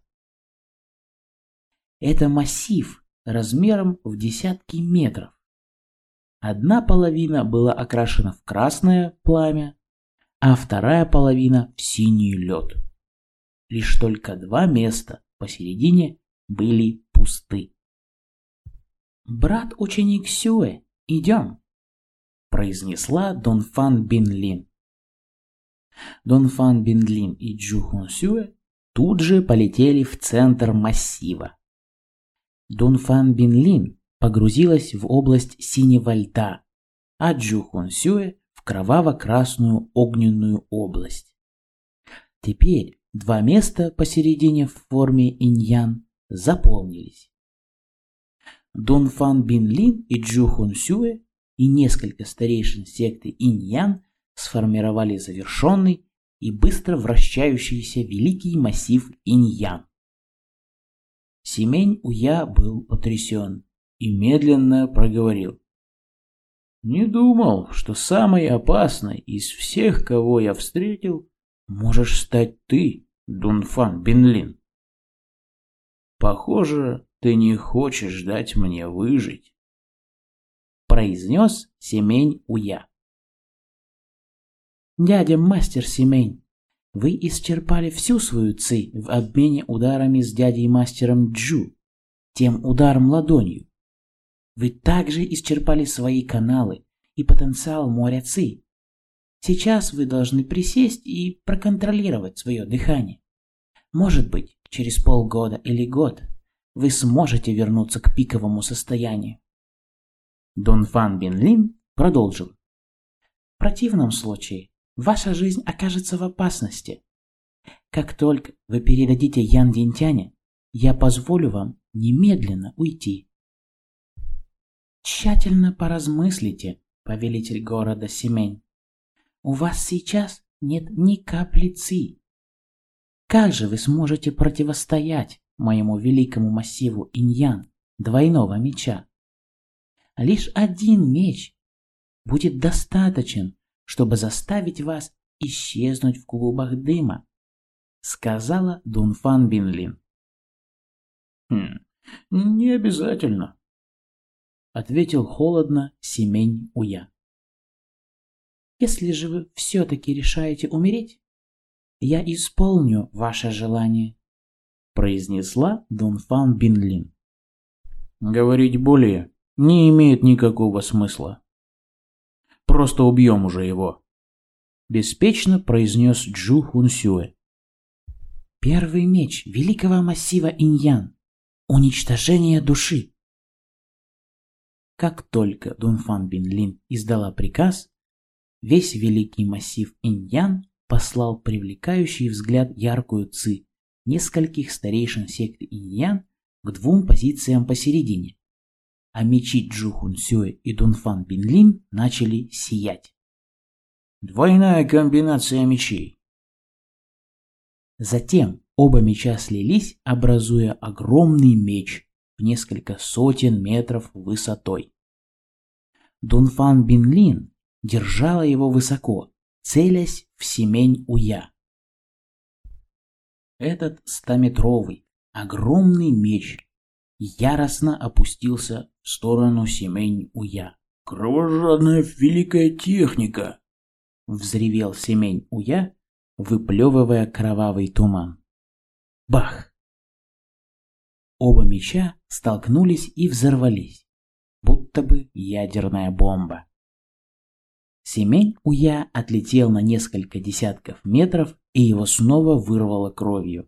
Это массив размером в десятки метров. Одна половина была окрашена в красное пламя, а вторая половина в синий лед. Лишь только два места посередине были пусты. «Брат-ученик Сюэ, идем!» произнесла Дунфан Бинлин. Дунфан Бинлин и Джухун Сюэ тут же полетели в центр массива. Дунфан Бинлин погрузилась в область синего льда, а Джухун Сюэ в кроваво-красную огненную область. Теперь два места посередине в форме иньян заполнились. Дунфан Бинлин и Джухун Сюэ и несколько старейшин секты иньян сформировали завершенный и быстро вращающийся великий массив иньян. Семень Уя был потрясен и медленно проговорил. «Не думал, что самой опасной из всех, кого я встретил, можешь стать ты, Дунфан Бинлин. Похоже, ты не хочешь дать мне выжить», — произнес Семень Уя. «Дядя мастер Семень, вы исчерпали всю свою ци в обмене ударами с дядей мастером Джу, тем ударом ладонью. Вы также исчерпали свои каналы и потенциал моря ци. Сейчас вы должны присесть и проконтролировать свое дыхание. Может быть, через полгода или год вы сможете вернуться к пиковому состоянию». Дунфан Бинлин продолжил. «В противном случае ваша жизнь окажется в опасности. Как только вы передадите Ян Динтяня, я позволю вам немедленно уйти. Тщательно поразмыслите, повелитель города Семень. У вас сейчас нет ни капли ци. Как же вы сможете противостоять моему великому массиву иньян двойного меча? Лишь один меч будет достаточен, чтобы заставить вас исчезнуть в клубах дыма», — сказала Дунфан Бинлин. «Хм, не обязательно», — ответил холодно Семень Уя. «Если же вы все-таки решаете умереть, я исполню ваше желание», — произнесла Дунфан Бинлин. «Говорить более не имеет никакого смысла. Просто убьем уже его», — беспечно произнес Джу Хун Сюэ. «Первый меч великого массива иньян. Уничтожение души». Как только Дунфан Бинлин издала приказ, весь великий массив иньян послал привлекающий взгляд яркую ци нескольких старейшин секты иньян к двум позициям посередине, а мечи Джу Хун Сюэ и Дунфан Бинлин начали сиять. «Двойная комбинация мечей». Затем Оба меча слились, образуя огромный меч в несколько сотен метров высотой. Дунфан Бинлин держала его высоко, целясь в Симень-Уя. Этот стометровый огромный меч яростно опустился в сторону Симень-Уя. «Кровожадная великая техника!» — взревел Симень-Уя, выплевывая кровавый туман. Бах! Оба меча столкнулись и взорвались, будто бы ядерная бомба. Симень-Уя отлетел на несколько десятков метров, и его снова вырвало кровью.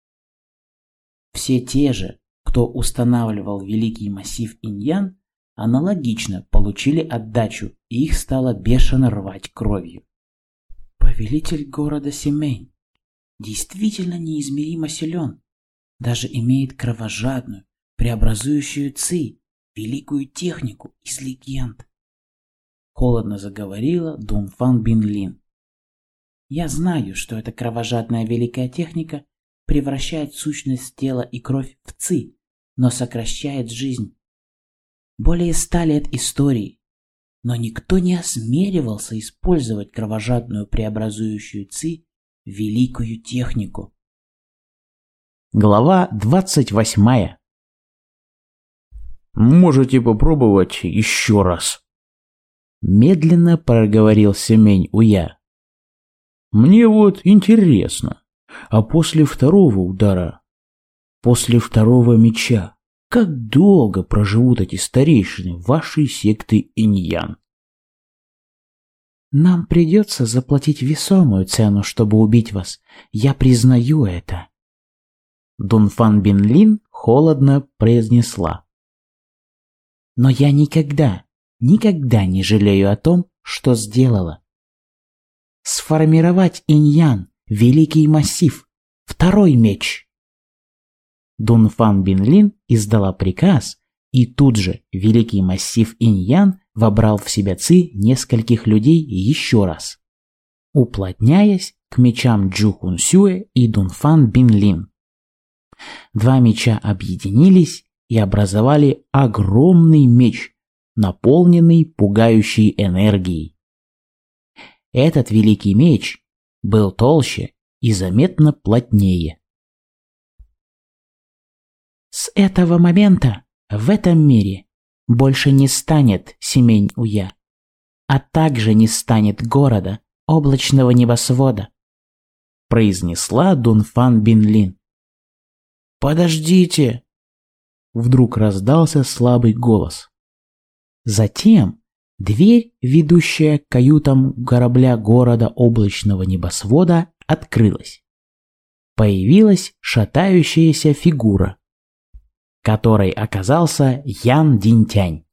Все те же, кто устанавливал великий массив Иньян, аналогично получили отдачу, и их стало бешено рвать кровью. Повелитель города Симень действительно неизмеримо силен, даже имеет кровожадную, преобразующую ци, великую технику из легенд. Холодно заговорила Дунфан Бинлин. Я знаю, что эта кровожадная великая техника превращает сущность тела и кровь в ци, но сокращает жизнь. Более ста лет истории, но никто не осмеливался использовать кровожадную преобразующую ци, великую технику. Глава двадцать восьмая. «Можете попробовать еще раз», — медленно проговорил Симень-Уя. «Мне вот интересно, а после второго удара, после второго меча, как долго проживут эти старейшины вашей секты Иньян?» Нам придется заплатить весомую цену, чтобы убить вас. Я признаю это. Дунфан Бинлин холодно произнесла. Но я никогда, никогда не жалею о том, что сделала. Сформировать Иньян, великий массив, второй меч. Дунфан Бинлин издала приказ, и тут же великий массив Иньян вобрал в себя ци нескольких людей еще раз, уплотняясь к мечам Джу Хунсюэ и Дунфан Бинлин. Два меча объединились и образовали огромный меч, наполненный пугающей энергией. Этот великий меч был толще и заметно плотнее. С этого момента в этом мире больше не станет Симень-Уя, а также не станет города, облачного небосвода, произнесла Дунфан Бинлин. «Подождите!» Вдруг раздался слабый голос. Затем дверь, ведущая к каютам корабля города облачного небосвода, открылась. Появилась шатающаяся фигура, которой оказался Ян Динтянь.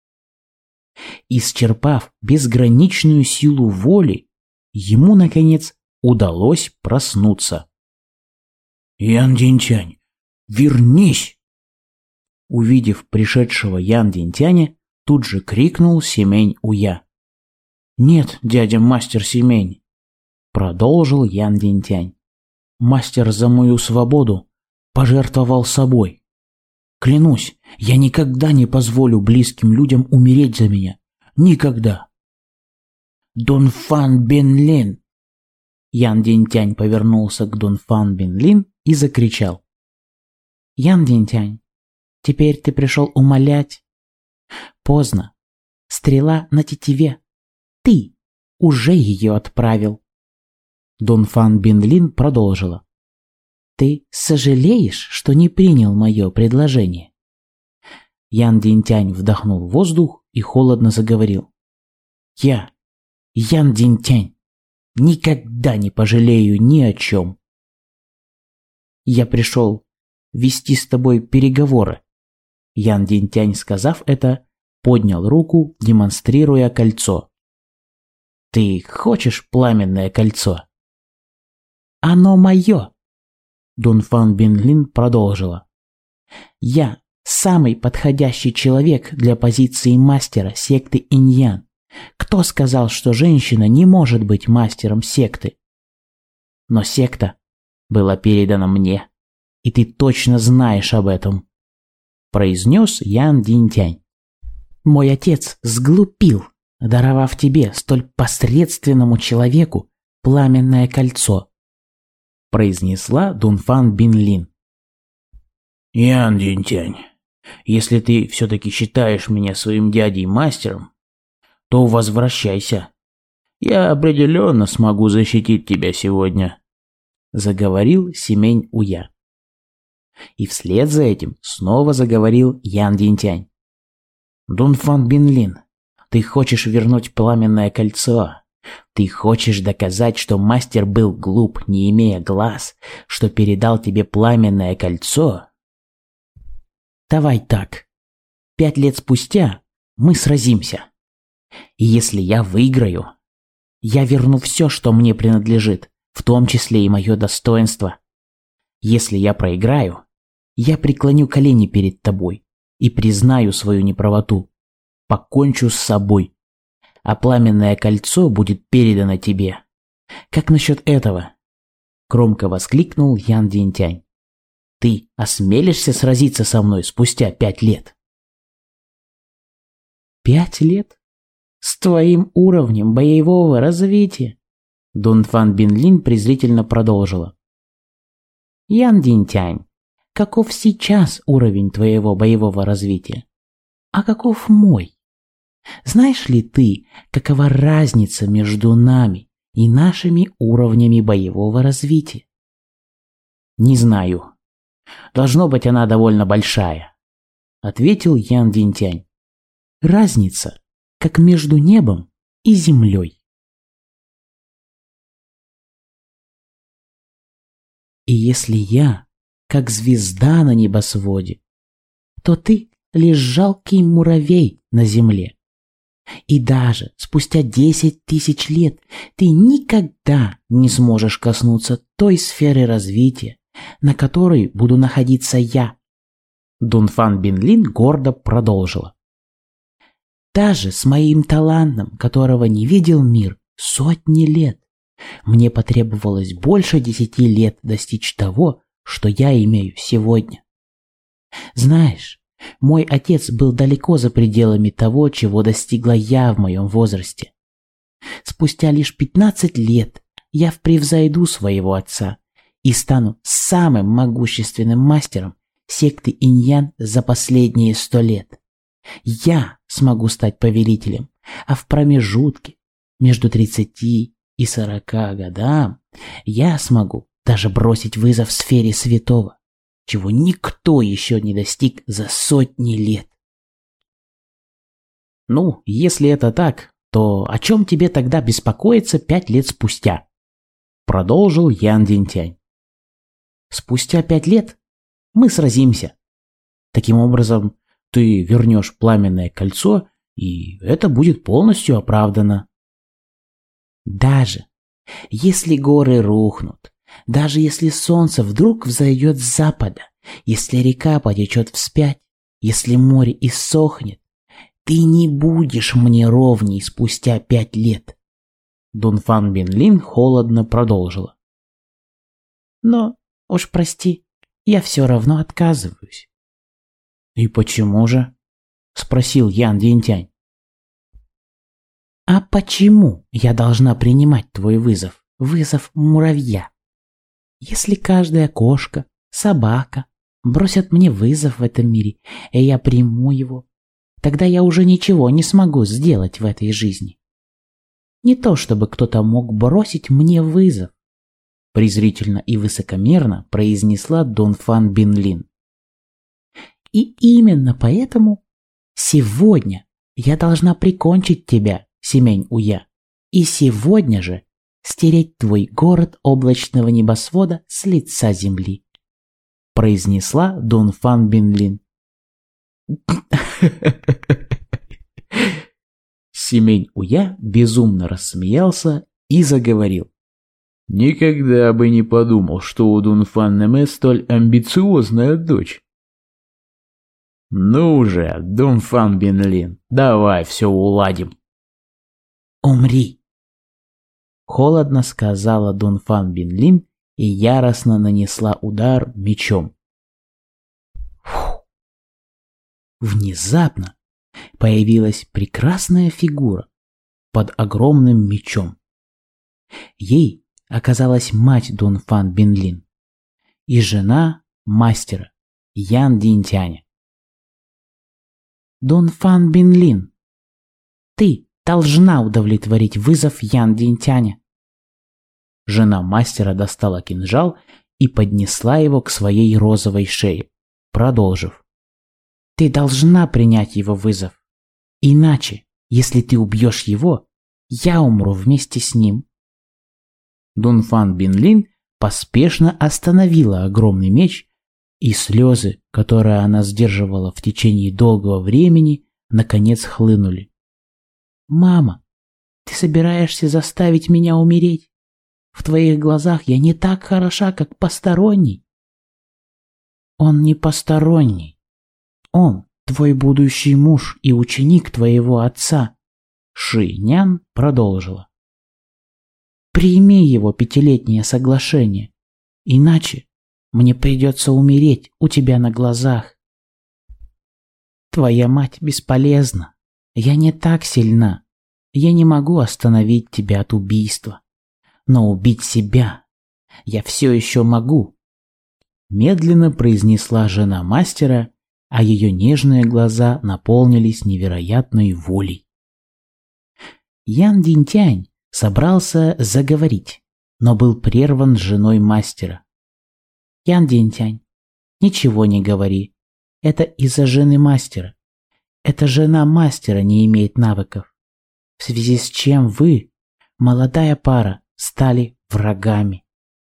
Исчерпав безграничную силу воли, ему, наконец, удалось проснуться. «Ян Динтянь, вернись!» Увидев пришедшего Ян Динтяня, тут же крикнул Симень-Уя. «Нет, дядя мастер Симень», — продолжил Ян Динтянь. «Мастер за мою свободу пожертвовал собой. Клянусь, я никогда не позволю близким людям умереть за меня. Никогда!» «Дунфан Бинлин!» Ян Динтянь повернулся к Дунфан Бинлин и закричал. «Ян Динтянь, теперь ты пришел умолять? Поздно. Стрела на тетиве. Ты уже ее отправил». Дунфан Бинлин продолжила. «Ты сожалеешь, что не принял мое предложение?» Ян Динтянь вдохнул воздух и холодно заговорил. «Я, Ян Динтянь, никогда не пожалею ни о чем. Я пришел вести с тобой переговоры». Ян Динтянь, сказав это, поднял руку, демонстрируя кольцо. «Ты хочешь пламенное кольцо?» «Оно мое!» Дунфан Бинлин продолжила. «Я самый подходящий человек для позиции мастера секты Иньян. Кто сказал, что женщина не может быть мастером секты? Но секта было передано мне, и ты точно знаешь об этом», — произнес Ян Динтянь. «Мой отец сглупил, даровав тебе, столь посредственному человеку, пламенное кольцо», — произнесла Дунфан Бинлин. «Ян Динтянь, если ты все-таки считаешь меня своим дядей-мастером, то возвращайся. Я определенно смогу защитить тебя сегодня», — заговорил Симень Уя. И вслед за этим снова заговорил Ян Динтянь. «Дунфан Бинлин, ты хочешь вернуть пламенное кольцо. Ты хочешь доказать, что мастер был глуп, не имея глаз, что передал тебе пламенное кольцо? Давай так. Пять лет спустя мы сразимся. И если я выиграю, я верну все, что мне принадлежит, в том числе и мое достоинство. Если я проиграю, я преклоню колени перед тобой и признаю свою неправоту, покончу с собой, а пламенное кольцо будет передано тебе. Как насчет этого?» — громко воскликнул Ян Динтянь. «Ты осмелишься сразиться со мной спустя пять лет?» «Пять лет? С твоим уровнем боевого развития?» Дунфан Бинлин презрительно продолжила. «Ян Динтянь, каков сейчас уровень твоего боевого развития? А каков мой? Знаешь ли ты, какова разница между нами и нашими уровнями боевого развития?» «Не знаю. Должно быть, она довольно большая», — ответил Ян Динтянь. «Разница, как между небом и землей». «И если я, как звезда на небосводе, то ты лишь жалкий муравей на земле. И даже спустя десять тысяч лет ты никогда не сможешь коснуться той сферы развития, на которой буду находиться я», — Дунфан Бинлин гордо продолжила. «Даже с моим талантом, которого не видел мир сотни лет, мне потребовалось больше десяти лет достичь того, что я имею сегодня. Знаешь, мой отец был далеко за пределами того, чего достигла я в моем возрасте. Спустя лишь пятнадцать лет я превзойду своего отца и стану самым могущественным мастером секты Иньян за последние сто лет. Я смогу стать повелителем, а в промежутке между тридцати и сорока годам я смогу даже бросить вызов сфере святого, чего никто еще не достиг за сотни лет». «Ну, если это так, то о чем тебе тогда беспокоиться пять лет спустя?» — продолжил Ян Динтянь. «Спустя пять лет мы сразимся. Таким образом, ты вернешь пламенное кольцо, и это будет полностью оправдано. Даже если горы рухнут, даже если солнце вдруг взойдет с запада, если река потечет вспять, если море иссохнет, ты не будешь мне ровней спустя пять лет», — Дунфан Бинлин холодно продолжила. «Но, уж прости, я все равно отказываюсь». «И почему же?» — спросил Ян Динтянь. «А почему я должна принимать твой вызов, вызов муравья? Если каждая кошка, собака бросят мне вызов в этом мире, и я приму его, тогда я уже ничего не смогу сделать в этой жизни. Не то чтобы кто-то мог бросить мне вызов», — презрительно и высокомерно произнесла Дунфан Бинлин. «И именно поэтому сегодня я должна прикончить тебя, Симень Уя, и сегодня же стереть твой город облачного небосвода с лица земли», — произнесла Дунфан Бинлин. Симень Уя безумно рассмеялся и заговорил. «Никогда бы не подумал, что у Дунфан Нэме столь амбициозная дочь. Ну же, Дунфан Бинлин, давай все уладим». «Умри!» — холодно сказала Дунфан Бинлин и яростно нанесла удар мечом. Фу. Внезапно появилась прекрасная фигура под огромным мечом. Ей оказалась мать Дунфан Бинлин и жена мастера Ян Динтяня. Дунфан Бинлин, ты должна удовлетворить вызов Ян Динтяня. Жена мастера достала кинжал и поднесла его к своей розовой шее, продолжив: ты должна принять его вызов. Иначе, если ты убьешь его, я умру вместе с ним. Дунфан Бинлин поспешно остановила огромный меч, и слезы, которые она сдерживала в течение долгого времени, наконец хлынули. «Мама, ты собираешься заставить меня умереть? В твоих глазах я не так хороша, как посторонний». «Он не посторонний. Он твой будущий муж и ученик твоего отца», — Ши Нян продолжила. «Прими его пятилетнее соглашение, иначе мне придется умереть у тебя на глазах. Твоя мать бесполезна. Я не так сильна. Я не могу остановить тебя от убийства. Но убить себя я все еще могу», — медленно произнесла жена мастера, а ее нежные глаза наполнились невероятной волей. Ян Динтянь собрался заговорить, но был прерван женой мастера. «Ян Динтянь, ничего не говори. Это из-за жены мастера. Эта жена мастера не имеет навыков, в связи с чем вы, молодая пара, стали врагами.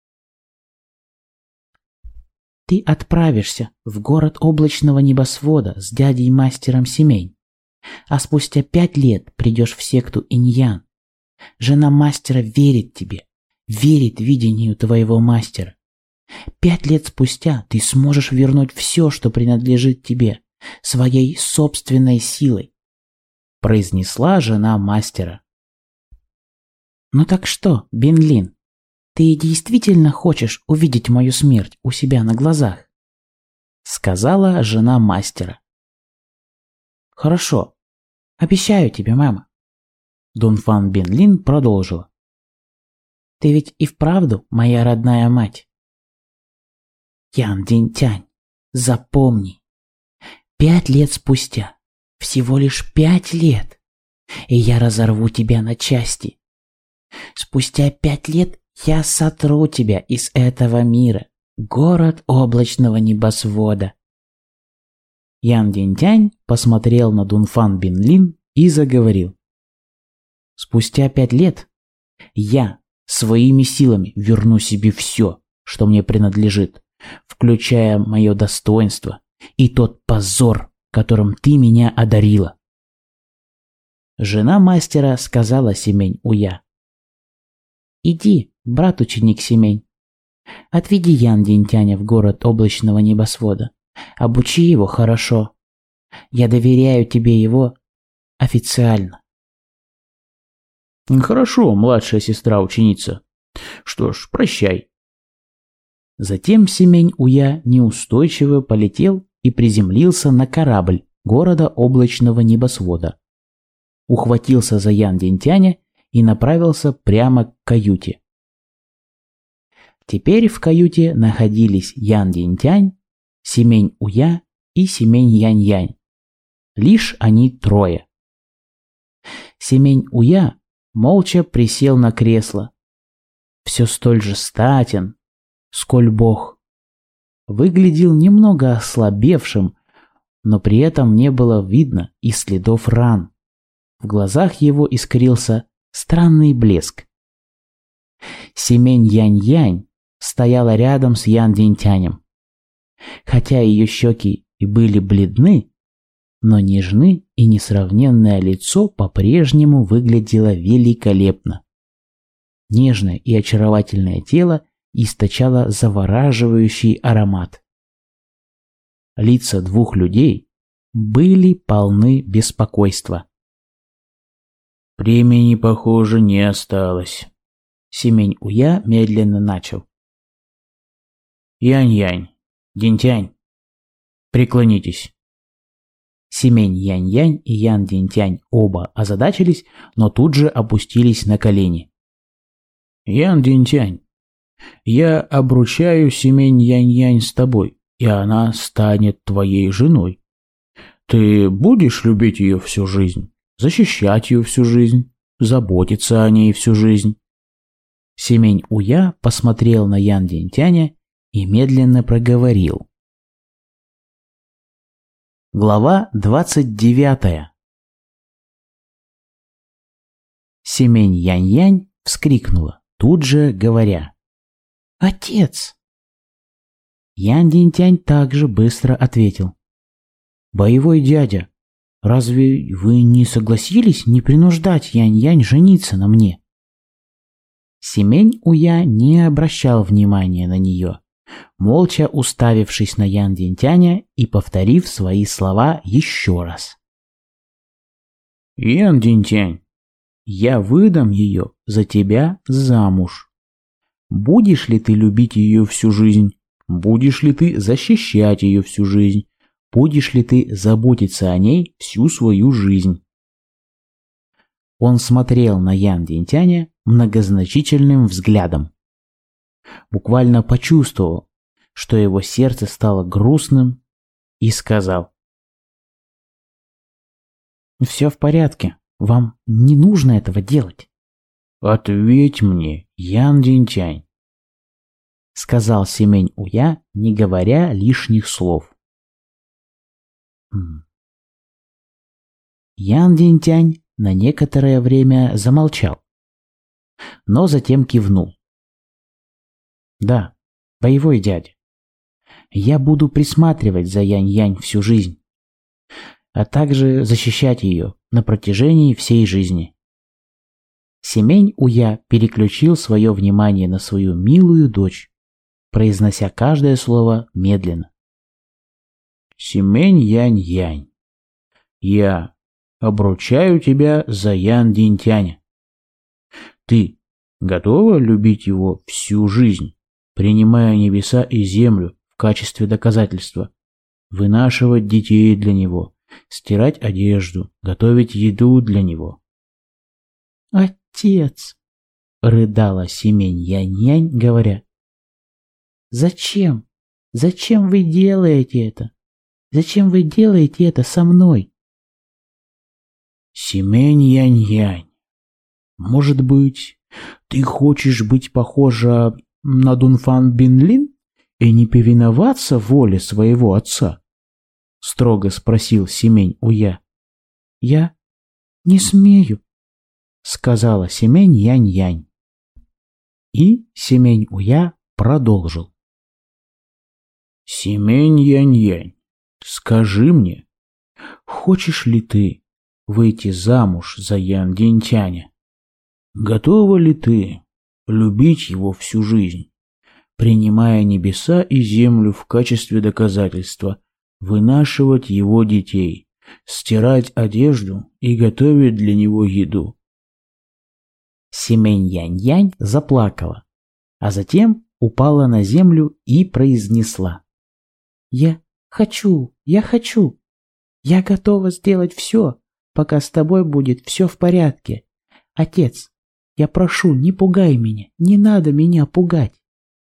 Ты отправишься в город облачного небосвода с дядей-мастером Семень, а спустя пять лет придешь в секту Иньян. Жена мастера верит тебе, верит видению твоего мастера. Пять лет спустя ты сможешь вернуть все, что принадлежит тебе, своей собственной силой», — произнесла жена мастера. «Ну так что, Бинлин, ты действительно хочешь увидеть мою смерть у себя на глазах?» — сказала жена мастера. «Хорошо, обещаю тебе, мама». Дунфан Бинлин продолжила. «Ты ведь и вправду моя родная мать. Ян Динтянь, запомни, пять лет спустя, всего лишь пять лет, и я разорву тебя на части. Спустя пять лет я сотру тебя из этого мира, город облачного небосвода». Ян Динтянь посмотрел на Дунфан Бинлин и заговорил. «Спустя пять лет я своими силами верну себе все, что мне принадлежит, включая мое достоинство и тот позор, которым ты меня одарила». Жена мастера сказала Семень Уя: «Иди, брат-ученик Семень, отведи Ян Динтяня в город облачного небосвода, обучи его хорошо. Я доверяю тебе его официально». «Хорошо, младшая сестра-ученица. Что ж, прощай». Затем Семень Уя неустойчиво полетел и приземлился на корабль города облачного небосвода, ухватился за Ян Динтяня и направился прямо к каюте. Теперь в каюте находились Ян Динтянь, Семень Уя и Семень Янь-Янь. Лишь они трое. Семень Уя молча присел на кресло, все столь же статен, сколь бог. Выглядел немного ослабевшим, но при этом не было видно и следов ран. В глазах его искрился странный блеск. Семень Янь-Янь стояла рядом с Ян Динтянем. Хотя ее щеки и были бледны, но нежны и несравненное лицо по-прежнему выглядело великолепно. Нежное и очаровательное тело источало завораживающий аромат. Лица двух людей были полны беспокойства. «Времени, похоже, не осталось», — Семень Уя медленно начал. Янь-янь, Динь-тянь, преклонитесь. Семень Янь-янь и Ян Динь-тянь оба озадачились, но тут же опустились на колени. Ян Динь-тянь, я обручаю Семень Янь-янь с тобой, и она станет твоей женой. Ты будешь любить ее всю жизнь, защищать ее всю жизнь, заботиться о ней всю жизнь. Семень Уя посмотрел на Ян Динь-тяня и медленно проговорил. Глава двадцать девятая. Семень Янь-янь вскрикнула, тут же говоря: «Отец!» Ян Динь-тянь также быстро ответил: «Боевой дядя, разве вы не согласились не принуждать Янь-янь жениться на мне?» Семень Уя не обращал внимания на нее, молча уставившись на Ян Динь-тяня и повторив свои слова еще раз. Ян Динь-тянь, я выдам ее за тебя замуж. Будешь ли ты любить ее всю жизнь? Будешь ли ты защищать ее всю жизнь? Будешь ли ты заботиться о ней всю свою жизнь?» Он смотрел на Ян Динь-тяня многозначительным взглядом. Буквально почувствовал, что его сердце стало грустным, и сказал: «Все в порядке, вам не нужно этого делать». «Ответь мне, Ян Динь-тянь», — сказал Семень Уя, не говоря лишних слов. Ян Динь-тянь на некоторое время замолчал, но затем кивнул. «Да, боевой дядя, я буду присматривать за Янь-янь всю жизнь, а также защищать ее на протяжении всей жизни». Семень Уя переключил свое внимание на свою милую дочь, произнося каждое слово медленно. «Семень Янь-янь, я обручаю тебя за Ян Динь-тяня. Ты готова любить его всю жизнь, принимая небеса и землю в качестве доказательства, вынашивать детей для него, стирать одежду, готовить еду для него?» «Отец!» — рыдала Семень Янь-янь, говоря: «Зачем? Зачем вы делаете это? Зачем вы делаете это со мной?» «Семень Янь-янь, может быть, ты хочешь быть похожа на Дунфан Бинлин и не повиноваться воле своего отца?» — строго спросил Семень Уя. «Я не смею», — сказала Семень Янь-янь. И Семень Уя продолжил. «Семень Янь-янь, скажи мне, хочешь ли ты выйти замуж за Ян Динь-тяня? Готова ли ты любить его всю жизнь, принимая небеса и землю в качестве доказательства, вынашивать его детей, стирать одежду и готовить для него еду?» Семень Янь-янь заплакала, а затем упала на землю и произнесла: «Я хочу, я хочу. Я готова сделать все, пока с тобой будет все в порядке. Отец, я прошу, не пугай меня, не надо меня пугать».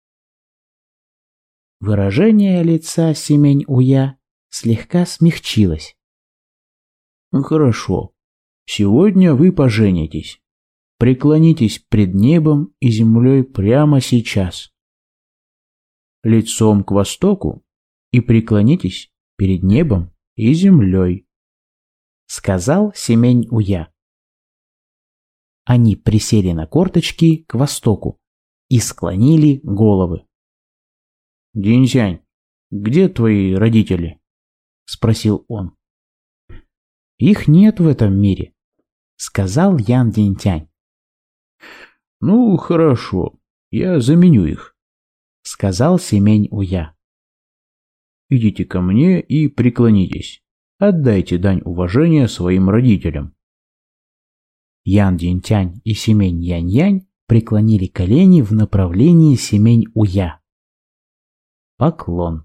Выражение лица Семень Уя слегка смягчилось. «Хорошо, сегодня вы поженитесь. Преклонитесь пред небом и землей прямо сейчас. Лицом к востоку и преклонитесь перед небом и землей», — сказал Семень Уя. Они присели на корточки к востоку и склонили головы. «Динь-тянь, где твои родители?» — спросил он. «Их нет в этом мире», — сказал Ян Динь-тянь. «Ну, хорошо, я заменю их», — сказал Семень Уя. «Идите ко мне и преклонитесь. Отдайте дань уважения своим родителям». Ян Динь-тянь и Семень Янь-янь преклонили колени в направлении Семень Уя. поклон.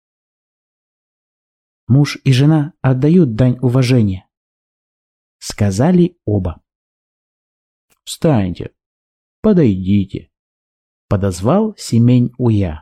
Муж и жена отдают дань уважения, сказали оба. Встаньте, подойдите, подозвал Семень Уя.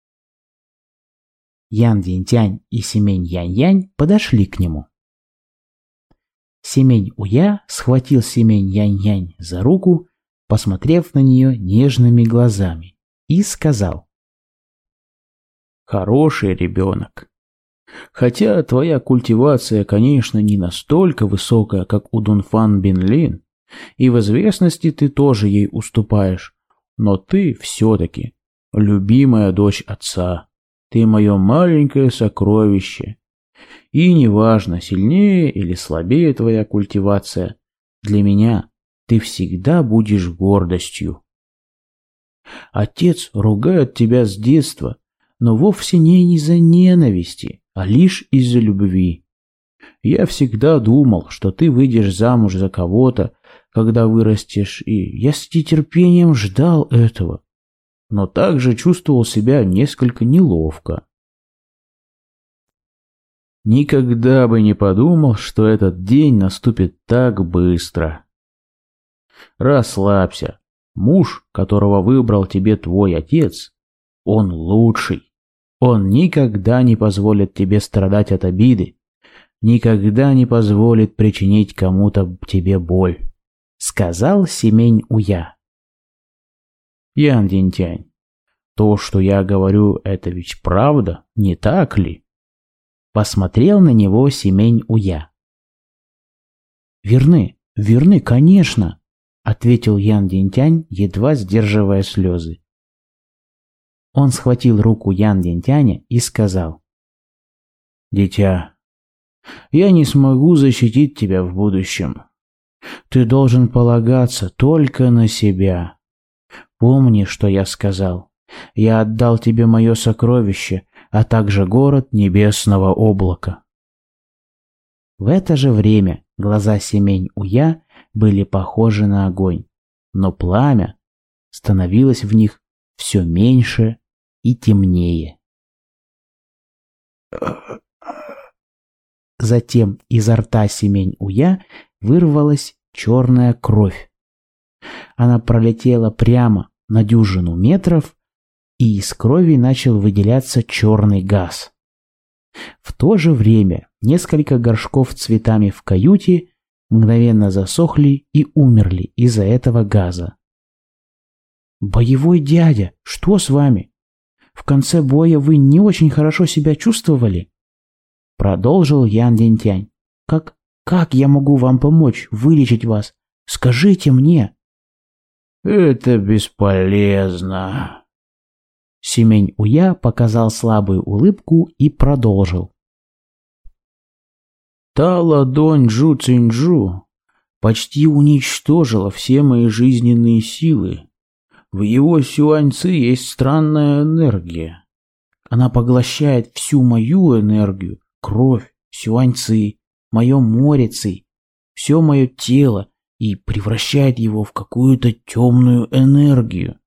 Ян Динтянь и Семень Янь-Янь подошли к нему. Семень Уя схватил Семень Янь-Янь за руку, посмотрев на нее нежными глазами, и сказал: «Хороший ребенок. Хотя твоя культивация, конечно, не настолько высокая, как у Дунфан Бинлин, и в известности ты тоже ей уступаешь, но ты все-таки любимая дочь отца. Ты мое маленькое сокровище. И неважно, сильнее или слабее твоя культивация, для меня ты всегда будешь гордостью. Отец ругает тебя с детства, но вовсе не из-за ненависти, а лишь из-за любви. Я всегда думал, что ты выйдешь замуж за кого-то, когда вырастешь, и я с нетерпением ждал этого, но также чувствовал себя несколько неловко. Никогда бы не подумал, что этот день наступит так быстро. Расслабься. Муж, которого выбрал тебе твой отец, он лучший. Он никогда не позволит тебе страдать от обиды, никогда не позволит причинить кому-то тебе боль, сказал Семень Уя. Ян Динтянь, то, что я говорю, это ведь правда, не так ли? Посмотрел на него Семень Уя. Верны, верны, конечно, ответил Ян Динтянь, едва сдерживая слезы. Он схватил руку Ян Динтяня и сказал: «Дитя, я не смогу защитить тебя в будущем. Ты должен полагаться только на себя. Помни, что я сказал. Я отдал тебе мое сокровище, а также город небесного облака». В это же время глаза Семень Уя были похожи на огонь, но пламя становилось в них все меньше и темнее. Затем изо рта Семень Уя вырвалась черная кровь. Она пролетела прямо на дюжину метров, и из крови начал выделяться черный газ. В то же время несколько горшков с цветами в каюте мгновенно засохли и умерли из-за этого газа. «Боевой дядя, что с вами? В конце боя вы не очень хорошо себя чувствовали?» Продолжил Ян Динтянь. «Как, как я могу вам помочь, вылечить вас? Скажите мне!» «Это бесполезно!» Семень Уя показал слабую улыбку и продолжил. «Та ладонь Джу Цинджу почти уничтожила все мои жизненные силы. В его сюаньцы есть странная энергия. Она поглощает всю мою энергию, кровь, сюаньцы, мое море ци, все мое тело и превращает его в какую-то темную энергию.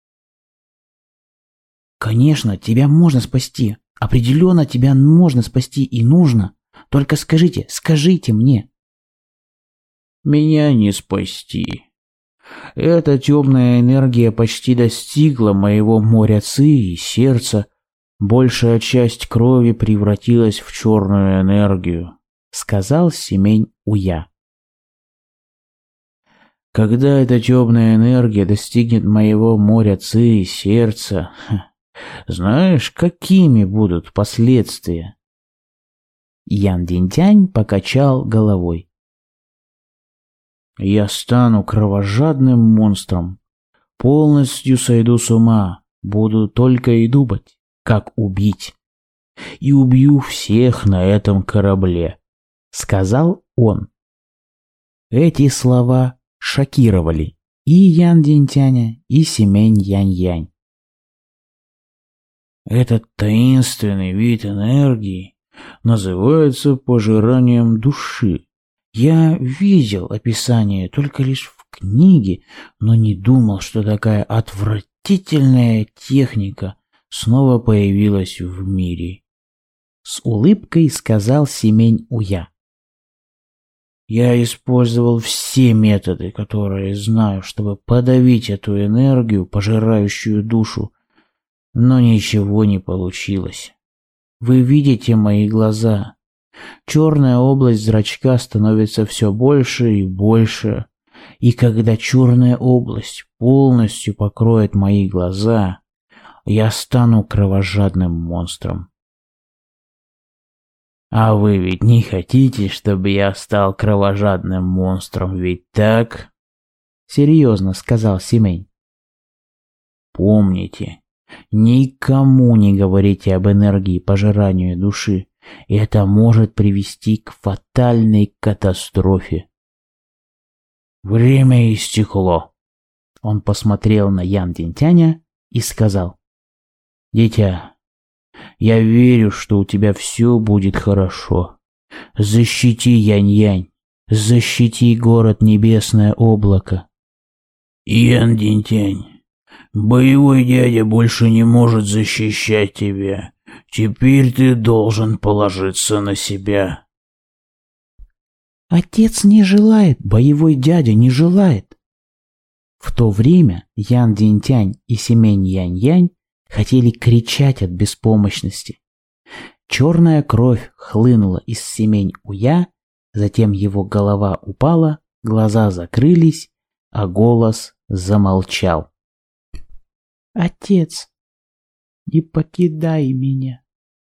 Конечно, тебя можно спасти. Определенно тебя можно спасти и нужно. Только скажите, скажите мне». «Меня не спасти. Эта темная энергия почти достигла моего моря ци и сердца. Большая часть крови превратилась в черную энергию», — сказал Семень Уя. «Когда эта темная энергия достигнет моего моря ци и сердца, знаешь, какими будут последствия?» Ян Динтянь покачал головой. «Я стану кровожадным монстром, полностью сойду с ума, буду только и думать, как убить. И убью всех на этом корабле», — сказал он. Эти слова шокировали и Ян Динтяня, и Семень Янь-Янь. «Этот таинственный вид энергии называется пожиранием души. Я видел описание только лишь в книге, но не думал, что такая отвратительная техника снова появилась в мире. С улыбкой сказал Семень Уя. Я использовал все методы, которые знаю, чтобы подавить эту энергию, пожирающую душу, но ничего не получилось. Вы видите мои глаза. Черная область зрачка становится все больше и больше, и когда черная область полностью покроет мои глаза, я стану кровожадным монстром. А вы ведь не хотите, чтобы я стал кровожадным монстром, ведь так? Серьезно сказал Семень. Помните, никому не говорите об энергии пожирания души. Это может привести к фатальной катастрофе. Время истекло. Он посмотрел на Ян Динтяня и сказал. Дитя, я верю, что у тебя все будет хорошо. Защити Янь-Янь, защити город Небесное Облако. Ян Динтянь, боевой дядя больше не может защищать тебя. Теперь ты должен положиться на себя. Отец не желает, боевой дядя не желает. В то время Ян Динтянь и Семень Янь-Янь хотели кричать от беспомощности. Черная кровь хлынула из Семень Уя, затем его голова упала, глаза закрылись, а голос замолчал. «Отец, не покидай меня!»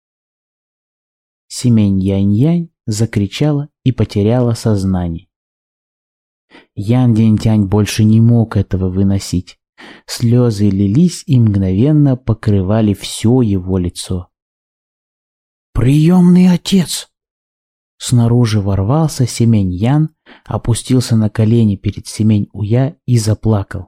Семень Янь-Янь закричала и потеряла сознание. Ян Динтянь больше не мог этого выносить. Слезы лились и мгновенно покрывали все его лицо. «Приемный отец!» Снаружи ворвался Семень Ян, опустился на колени перед Семень Уя и заплакал.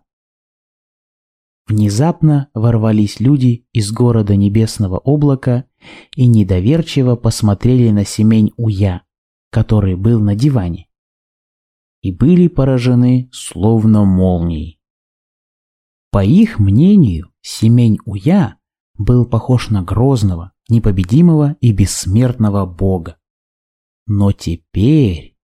Внезапно ворвались люди из города Небесного Облака и недоверчиво посмотрели на Семень Уя, который был на диване, и были поражены словно молнией. По их мнению, Семень Уя был похож на грозного, непобедимого и бессмертного бога. Но теперь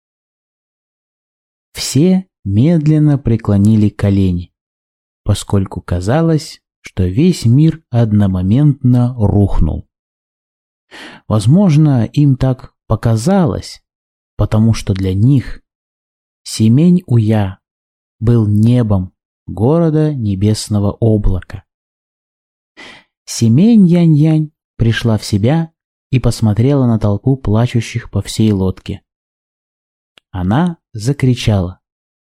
все медленно преклонили колени, поскольку казалось, что весь мир одномоментно рухнул. Возможно, им так показалось, потому что для них Семень Уя был небом города Небесного Облака. Семень Янь-Янь пришла в себя и посмотрела на толпу плачущих по всей лодке. Она закричала.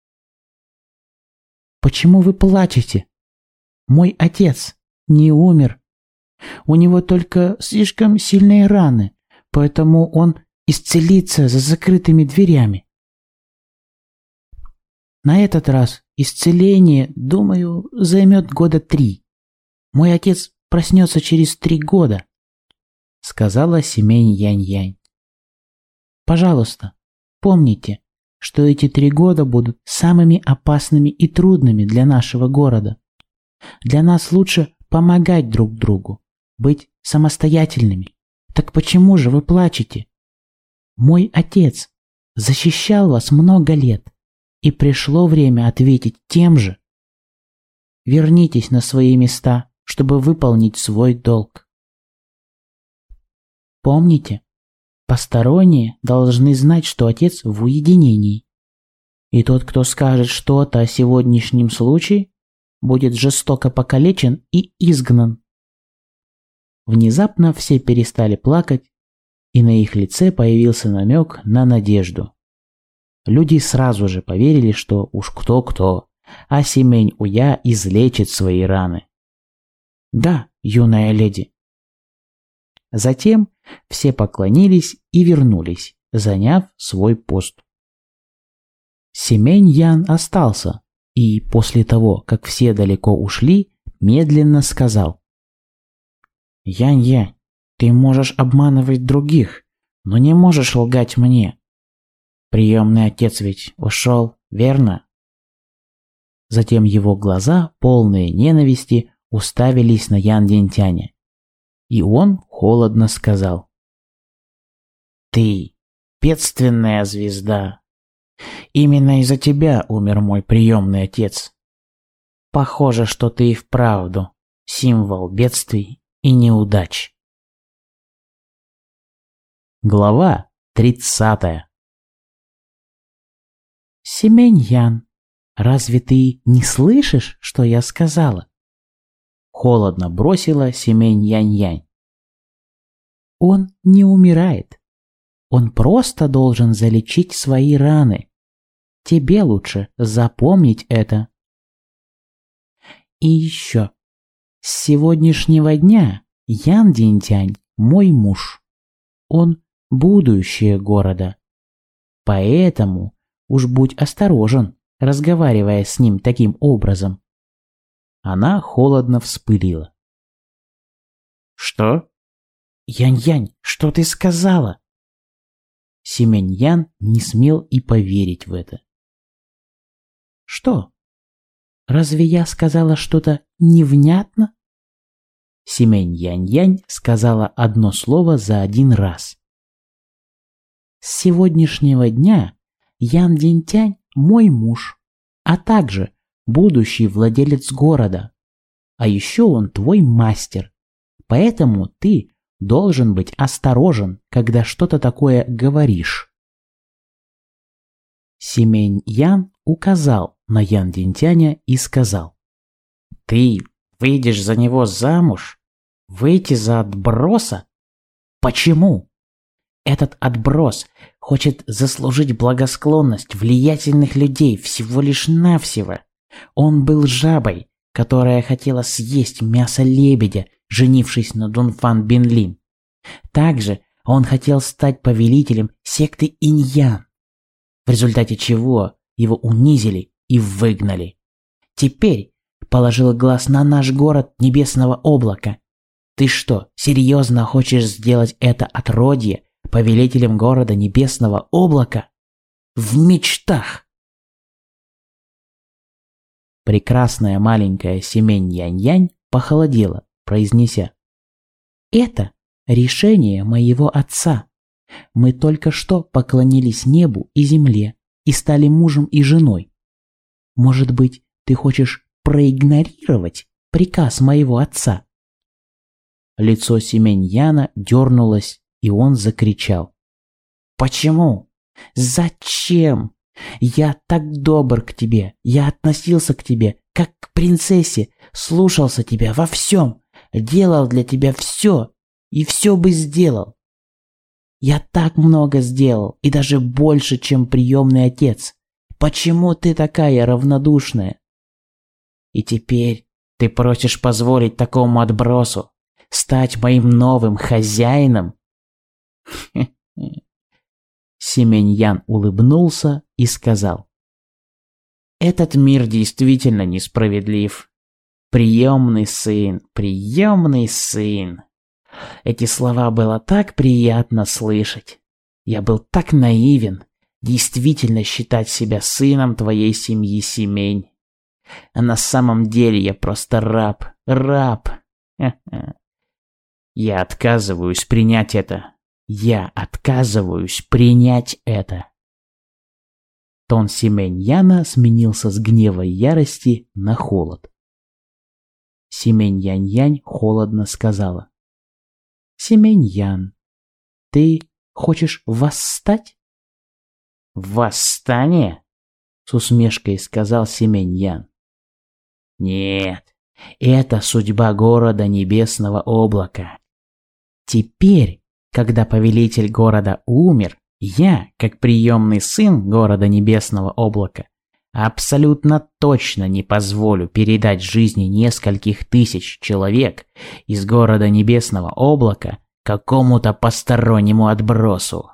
«Почему вы плачете? Мой отец не умер. У него только слишком сильные раны, поэтому он исцелится за закрытыми дверями. На этот раз исцеление, думаю, займет года три. Мой отец проснется через три года», — сказала Семень Янь-Янь. «Пожалуйста, помните, что эти три года будут самыми опасными и трудными для нашего города. Для нас лучше помогать друг другу, быть самостоятельными. Так почему же вы плачете? Мой отец защищал вас много лет, и пришло время ответить тем же. Вернитесь на свои места, чтобы выполнить свой долг. Помните, посторонние должны знать, что отец в уединении. И тот, кто скажет что-то о сегодняшнем случае, будет жестоко покалечен и изгнан». Внезапно все перестали плакать, и на их лице появился намек на надежду. Люди сразу же поверили, что уж кто-кто, а Семень Уя излечит свои раны. «Да, юная леди». Затем все поклонились и вернулись, заняв свой пост. Семень Ян остался и после того, как все далеко ушли, медленно сказал. «Янь-Янь, ты можешь обманывать других, но не можешь лгать мне. Приемный отец ведь ушел, верно?» Затем его глаза, полные ненависти, уставились на Ян Динтяня, и он холодно сказал: «Ты бедственная звезда. Именно из-за тебя умер мой приемный отец. Похоже, что ты и вправду символ бедствий и неудач». Глава тридцатая. «Семень-Ян, разве ты не слышишь, что я сказала?» Холодно бросила Семень-Янь-Янь. «Он не умирает. Он просто должен залечить свои раны. Тебе лучше запомнить это. И еще. С сегодняшнего дня Ян Динтянь мой муж. Он будущее города. Поэтому уж будь осторожен, разговаривая с ним таким образом». Она холодно вспылила. «Что? Янь-Янь, что ты сказала?» Семень-Ян не смел и поверить в это. «Что? Разве я сказала что-то невнятно?» Семень-Янь-Янь сказала одно слово за один раз. «С сегодняшнего дня Ян Динтянь мой муж, а также будущий владелец города. А еще он твой мастер, поэтому ты должен быть осторожен, когда что-то такое говоришь». Семень-Ян указал на Ян Динтяня и сказал: «Ты выйдешь за него замуж? Выйти за отброса? Почему? Этот отброс хочет заслужить благосклонность влиятельных людей всего лишь навсего. Он был жабой, которая хотела съесть мясо лебедя, женившись на Дунфан Бинлин. Также он хотел стать повелителем секты Инь-Ян, в результате чего его унизили и выгнали. Теперь положил глаз на наш город Небесного Облака. Ты что, серьезно хочешь сделать это отродье повелителем города Небесного Облака? В мечтах!» Прекрасная маленькая Семень-Янь-Янь похолодела, произнеся: «Это решение моего отца. Мы только что поклонились небу и земле и стали мужем и женой. Может быть, ты хочешь проигнорировать приказ моего отца?» Лицо Семень-Яна дернулось, и он закричал: «Почему? Зачем? Я так добр к тебе, я относился к тебе как к принцессе, слушался тебя во всем, делал для тебя все и все бы сделал. Я так много сделал, и даже больше, чем приемный отец. Почему ты такая равнодушная? И теперь ты просишь позволить такому отбросу стать моим новым хозяином?» Семень-Ян улыбнулся и сказал: «Этот мир действительно несправедлив. Приемный сын, приемный сын». Эти слова было так приятно слышать. Я был так наивен, действительно считать себя сыном твоей семьи Семень. А на самом деле я просто раб, раб. Я отказываюсь принять это. Я отказываюсь принять это. Тон Семень-Яна сменился с гнева и ярости на холод. Семень-Янь-Янь холодно сказала: «Семень-Ян, ты хочешь восстать?» «Восстание?» — с усмешкой сказал Семень-Ян. «Нет, это судьба города Небесного Облака. Теперь, когда повелитель города умер, я, как приемный сын города Небесного Облака, абсолютно точно не позволю передать жизни нескольких тысяч человек из города Небесного Облака какому-то постороннему отбросу».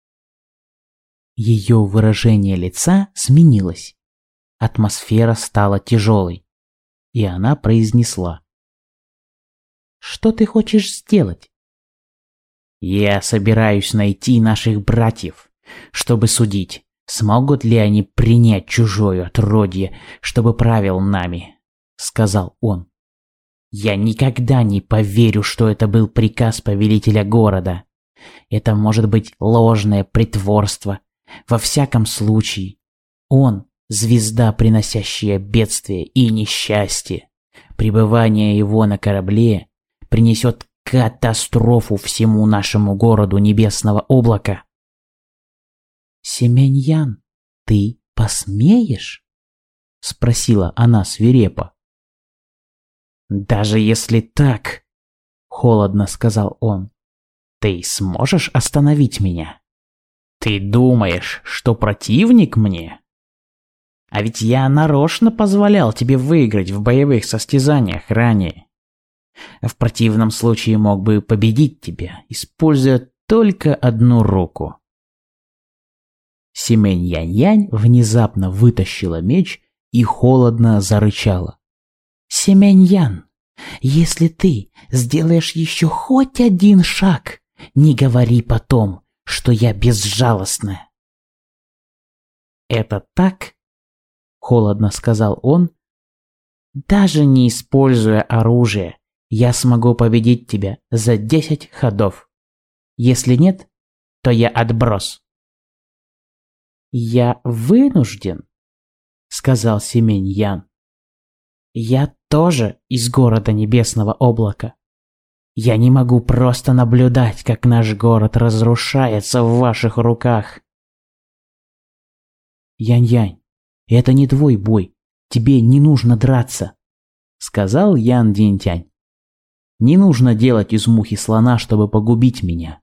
Ее выражение лица сменилось. Атмосфера стала тяжелой, и она произнесла: «Что ты хочешь сделать?» «Я собираюсь найти наших братьев, чтобы судить, смогут ли они принять чужое отродье, чтобы правил нами», — сказал он. Я никогда не поверю, что это был приказ повелителя города. Это может быть ложное притворство. Во всяком случае, он — звезда, приносящая бедствие и несчастье. Пребывание его на корабле принесет катастрофу всему нашему городу небесного облака. «Семеньян, ты посмеешь?» — спросила она свирепо. «Даже если так, — холодно сказал он, — ты сможешь остановить меня? Ты думаешь, что противник мне? А ведь я нарочно позволял тебе выиграть в боевых состязаниях ранее. В противном случае мог бы победить тебя, используя только одну руку». Семень-Янь-Янь внезапно вытащила меч и холодно зарычала. «Семень-Ян, если ты сделаешь еще хоть один шаг, не говори потом, что я безжалостная». «Это так?» — холодно сказал он. «Даже не используя оружие, я смогу победить тебя за десять ходов. Если нет, то я отброс». «Я вынужден», — сказал Семень-Ян. «Я тоже из города Небесного облака. Я не могу просто наблюдать, как наш город разрушается в ваших руках». «Янь-Янь, это не твой бой. Тебе не нужно драться», — сказал Ян Динтянь. «Не нужно делать из мухи слона, чтобы погубить меня.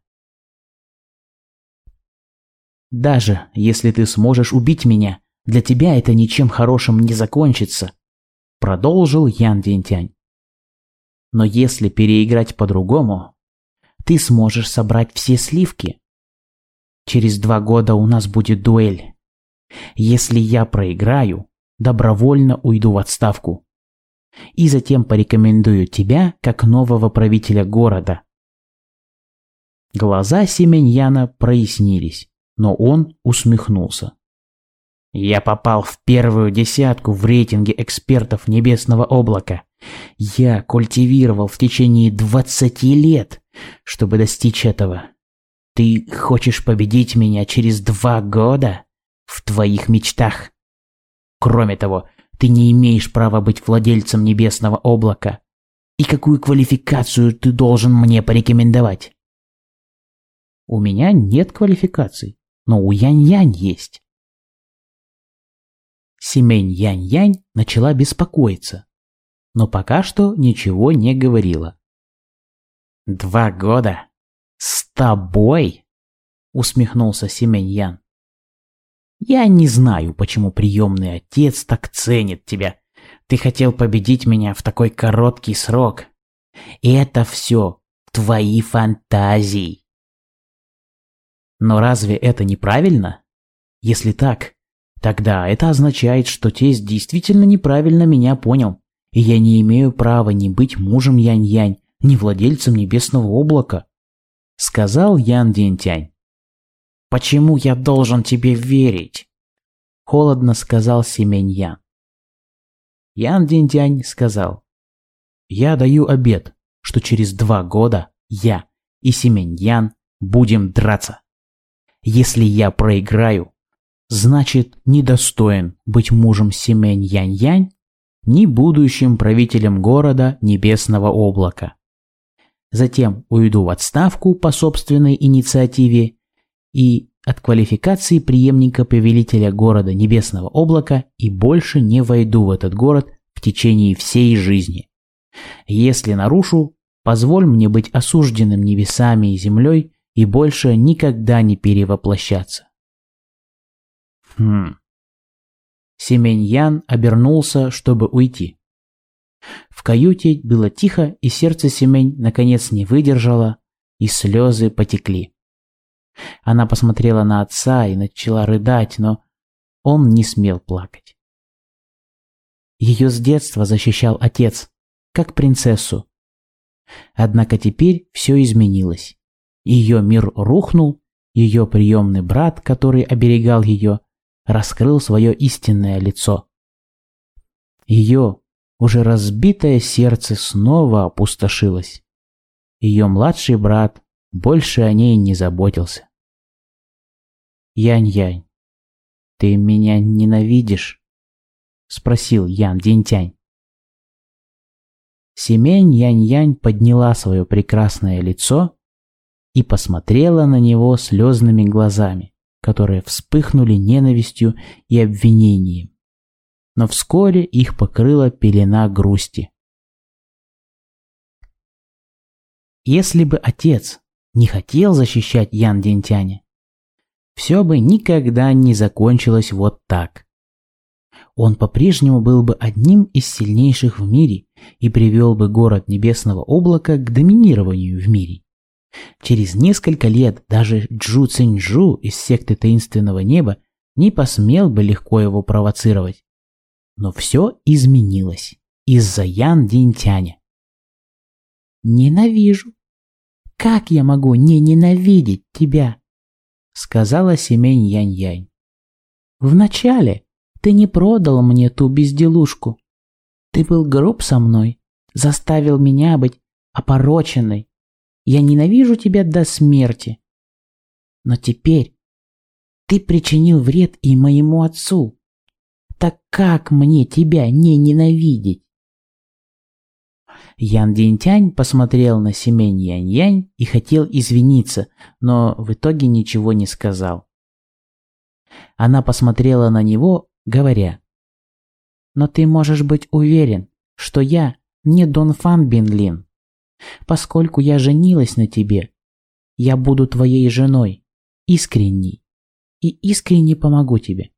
Даже если ты сможешь убить меня, для тебя это ничем хорошим не закончится», — продолжил Ян Динтянь. «Но если переиграть по-другому, ты сможешь собрать все сливки. Через два года у нас будет дуэль. Если я проиграю, добровольно уйду в отставку. И затем порекомендую тебя как нового правителя города». Глаза Семень-Яна прояснились, но он усмехнулся. «Я попал в первую десятку в рейтинге экспертов Небесного облака. Я культивировал в течение двадцати лет, чтобы достичь этого. Ты хочешь победить меня через два года? В твоих мечтах. Кроме того, ты не имеешь права быть владельцем Небесного облака. И какую квалификацию ты должен мне порекомендовать?» «У меня нет квалификаций, но у Янь-Янь есть». Семень-Янь-Янь начала беспокоиться, но пока что ничего не говорила. «Два года? С тобой?» — усмехнулся Семень-Ян. «Я не знаю, почему приемный отец так ценит тебя. Ты хотел победить меня в такой короткий срок. И это все твои фантазии. Но разве это неправильно? Если так, тогда это означает, что тесть действительно неправильно меня понял, и я не имею права ни быть мужем Янь-Янь, ни владельцем Небесного облака», — сказал Ян Динтянь. «Почему я должен тебе верить?» — холодно сказал Семень-Ян. Ян Динтянь сказал: «Я даю обет, что через два года я и Семень-Ян будем драться. Если я проиграю, значит, недостоин быть мужем Семень-Янь-Янь, ни будущим правителем города Небесного облака. Затем уйду в отставку по собственной инициативе и от квалификации преемника повелителя города Небесного облака и больше не войду в этот город в течение всей жизни. Если нарушу, позволь мне быть осужденным небесами и землей и больше никогда не перевоплощаться». Хм. Семень-Ян обернулся, чтобы уйти. В каюте было тихо, и сердце Семень наконец не выдержало, и слезы потекли. Она посмотрела на отца и начала рыдать, но он не смел плакать. Ее с детства защищал отец, как принцессу. Однако теперь все изменилось. Ее мир рухнул, ее приемный брат, который оберегал ее, раскрыл свое истинное лицо. Ее, уже разбитое сердце снова опустошилось. Ее младший брат больше о ней не заботился. «Янь-Янь, ты меня ненавидишь?» — спросил Ян Динтянь. Семень Янь-Янь подняла свое прекрасное лицо и посмотрела на него слезными глазами, которые вспыхнули ненавистью и обвинением. Но вскоре их покрыла пелена грусти. Если бы отец не хотел защищать Ян Динтяня, все бы никогда не закончилось вот так. Он по-прежнему был бы одним из сильнейших в мире и привел бы город Небесного Облака к доминированию в мире. Через несколько лет даже Джу Циньчжу из секты Таинственного Неба не посмел бы легко его провоцировать. Но все изменилось из-за Ян Динтяня. «Ненавижу. Как я могу не ненавидеть тебя?» — сказала Семень Янь-Янь. «Вначале ты не продал мне ту безделушку. Ты был груб со мной, заставил меня быть опороченной. Я ненавижу тебя до смерти. Но теперь ты причинил вред и моему отцу. Так как мне тебя не ненавидеть?» Ян Динтянь посмотрел на Семень Янь-Янь и хотел извиниться, но в итоге ничего не сказал. Она посмотрела на него, говоря: «Но ты можешь быть уверен, что я не Дунфан Бинлин. Поскольку я женилась на тебе, я буду твоей женой, искренней, и искренне помогу тебе.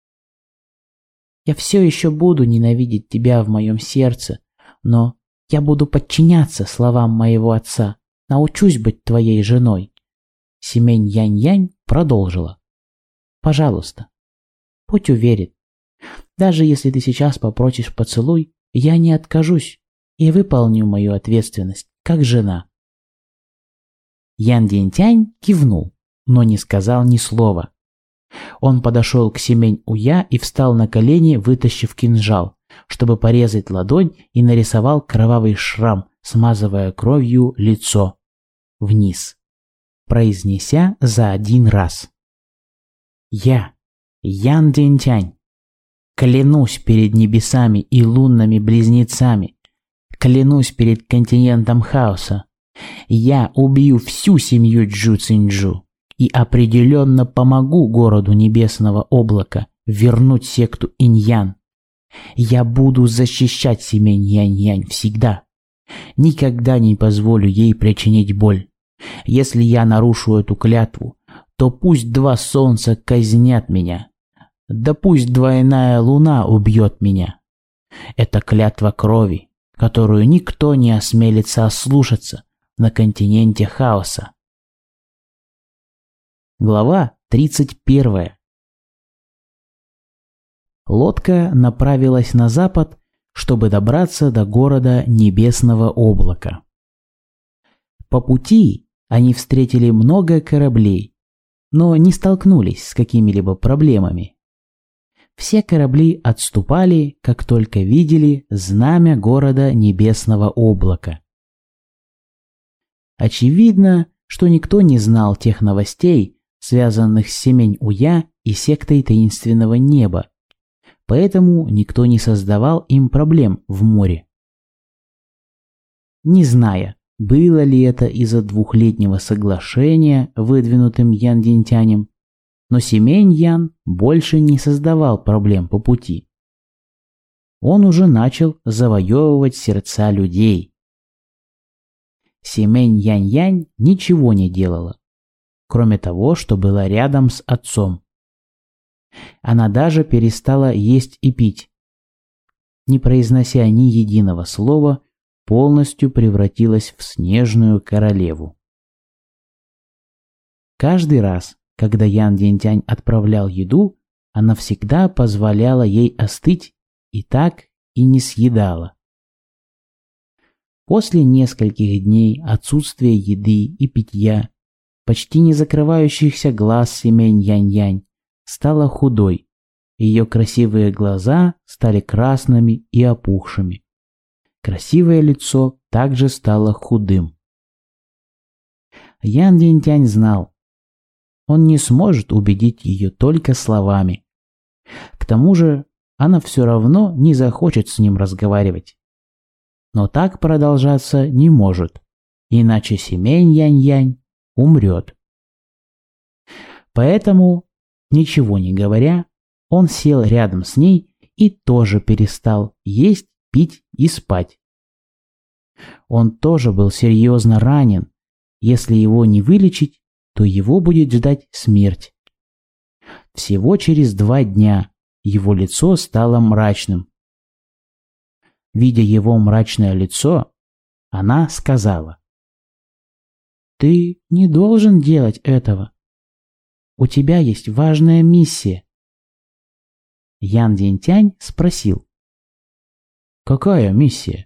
Я все еще буду ненавидеть тебя в моем сердце, но я буду подчиняться словам моего отца, научусь быть твоей женой». Семень Янь-Янь продолжила: «Пожалуйста, будь уверен, даже если ты сейчас попросишь поцелуй, я не откажусь и выполню мою ответственность как жена». Ян Динтянь кивнул, но не сказал ни слова. Он подошел к Семень Уя и встал на колени, вытащив кинжал, чтобы порезать ладонь, и нарисовал кровавый шрам, смазывая кровью лицо вниз, произнеся за один раз: «Я, Ян Динтянь, клянусь перед небесами и лунными близнецами, клянусь перед континентом хаоса, я убью всю семью Джу Циньчжу и определенно помогу городу Небесного Облака вернуть секту Инь-Ян. Я буду защищать Семень Янь-Янь всегда. Никогда не позволю ей причинить боль. Если я нарушу эту клятву, то пусть два солнца казнят меня. Да пусть двойная луна убьет меня. Это клятва крови, которую никто не осмелится ослушаться на континенте хаоса». Глава тридцать первая. Лодка направилась на запад, чтобы добраться до города Небесного Облака. По пути они встретили много кораблей, но не столкнулись с какими-либо проблемами. Все корабли отступали, как только видели знамя города Небесного Облака. Очевидно, что никто не знал тех новостей, связанных с Семень Уя и сектой Таинственного Неба, поэтому никто не создавал им проблем в море. Не зная, было ли это из-за двухлетнего соглашения, выдвинутым Ян Динтянем, но Семень Ян больше не создавал проблем по пути. Он уже начал завоевывать сердца людей. Семень Янь-Янь ничего не делала, кроме того, что была рядом с отцом. Она даже перестала есть и пить. Не произнося ни единого слова, полностью превратилась в снежную королеву. Каждый раз, когда Ян Динтянь отправлял еду, она всегда позволяла ей остыть и так и не съедала. После нескольких дней отсутствия еды и питья, почти не закрывающихся глаз Семень Янь-Янь стала худой, ее красивые глаза стали красными и опухшими, красивое лицо также стало худым. Ян Динтянь знал, он не сможет убедить ее только словами. К тому же она все равно не захочет с ним разговаривать. Но так продолжаться не может, иначе Симень Янь-Янь умрет. Поэтому, ничего не говоря, он сел рядом с ней и тоже перестал есть, пить и спать. Он тоже был серьезно ранен. Если его не вылечить, то его будет ждать смерть. Всего через два дня его лицо стало мрачным. Видя его мрачное лицо, она сказала: «Ты не должен делать этого. У тебя есть важная миссия». Ян Динтянь спросил: «Какая миссия?»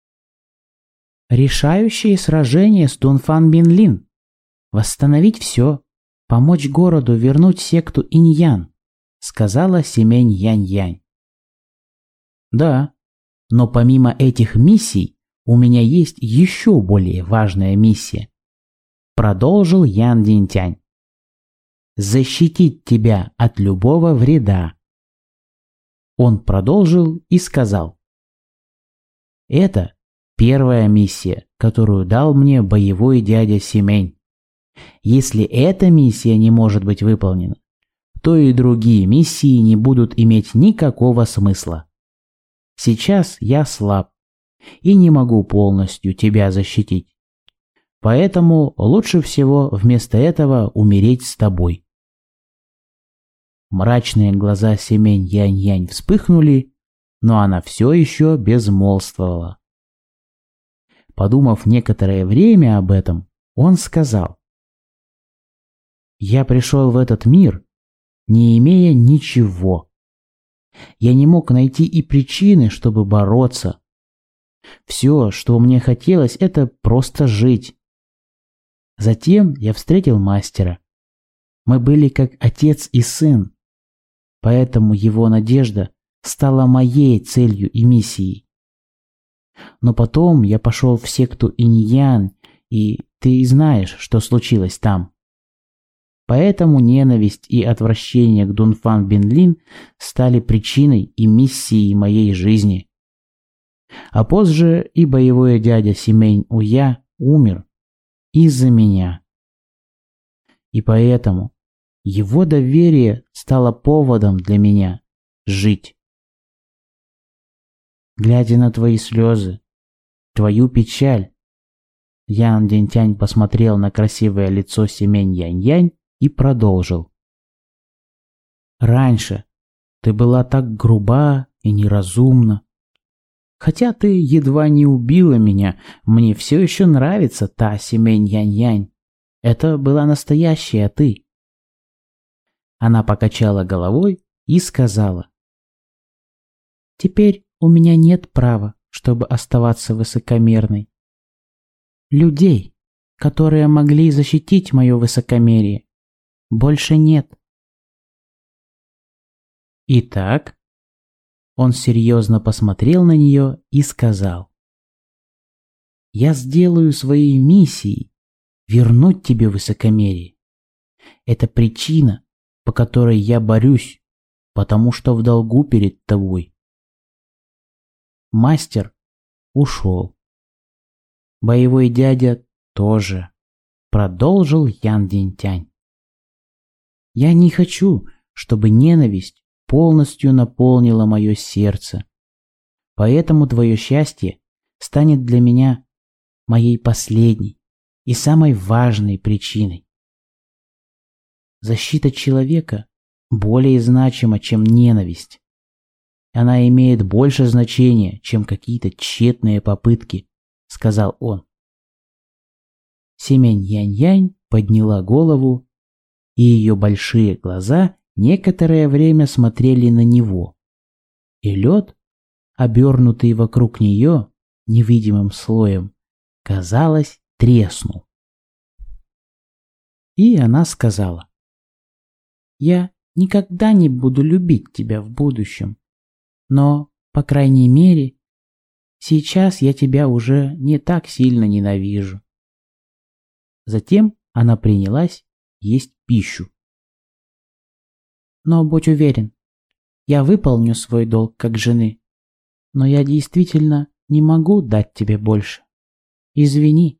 «Решающее сражение с Дунфан Бинлин. Восстановить все, помочь городу вернуть секту Инь-Ян», сказала Симень Янь-Янь. «Да, но помимо этих миссий у меня есть еще более важная миссия», продолжил Ян Динтянь. «Защитить тебя от любого вреда». Он продолжил и сказал: «Это первая миссия, которую дал мне боевой дядя Симень. Если эта миссия не может быть выполнена, то и другие миссии не будут иметь никакого смысла. Сейчас я слаб и не могу полностью тебя защитить. Поэтому лучше всего вместо этого умереть с тобой». Мрачные глаза Симень Янь-Янь вспыхнули, но она все еще безмолвствовала. Подумав некоторое время об этом, он сказал: «Я пришел в этот мир, не имея ничего. Я не мог найти и причины, чтобы бороться. Все, что мне хотелось, это просто жить. Затем я встретил мастера. Мы были как отец и сын, поэтому его надежда стала моей целью и миссией. Но потом я пошел в секту Инь-Ян, и ты знаешь, что случилось там. Поэтому ненависть и отвращение к Дунфан Бинлин стали причиной и миссией моей жизни. А позже и боевой дядя Симень Уя умер из-за меня. И поэтому его доверие стало поводом для меня жить. Глядя на твои слезы, твою печаль, Ян Динтянь посмотрел на красивое лицо Симень Янь-Янь и продолжил: «Раньше ты была так груба и неразумна. Хотя ты едва не убила меня, мне все еще нравится та Симень Янь-Янь. Это была настоящая ты». Она покачала головой и сказала: «Теперь у меня нет права, чтобы оставаться высокомерной. Людей, которые могли защитить мое высокомерие, больше нет». «Итак?» Он серьезно посмотрел на нее и сказал: «Я сделаю своей миссией вернуть тебе высокомерие. Это причина, по которой я борюсь, потому что в долгу перед тобой». Мастер ушел. Боевой дядя тоже, продолжил Ян Динтянь. «Я не хочу, чтобы ненависть полностью наполнила мое сердце. Поэтому твое счастье станет для меня моей последней и самой важной причиной. Защита человека более значима, чем ненависть. Она имеет больше значения, чем какие-то тщетные попытки», — сказал он. Симень Янь-Янь подняла голову, и ее большие глаза некоторое время смотрели на него, и лед, обернутый вокруг нее невидимым слоем, казалось, треснул. И она сказала: «Я никогда не буду любить тебя в будущем, но, по крайней мере, сейчас я тебя уже не так сильно ненавижу». Затем она принялась есть пищу. «Но будь уверен, я выполню свой долг как жены, но я действительно не могу дать тебе больше. Извини».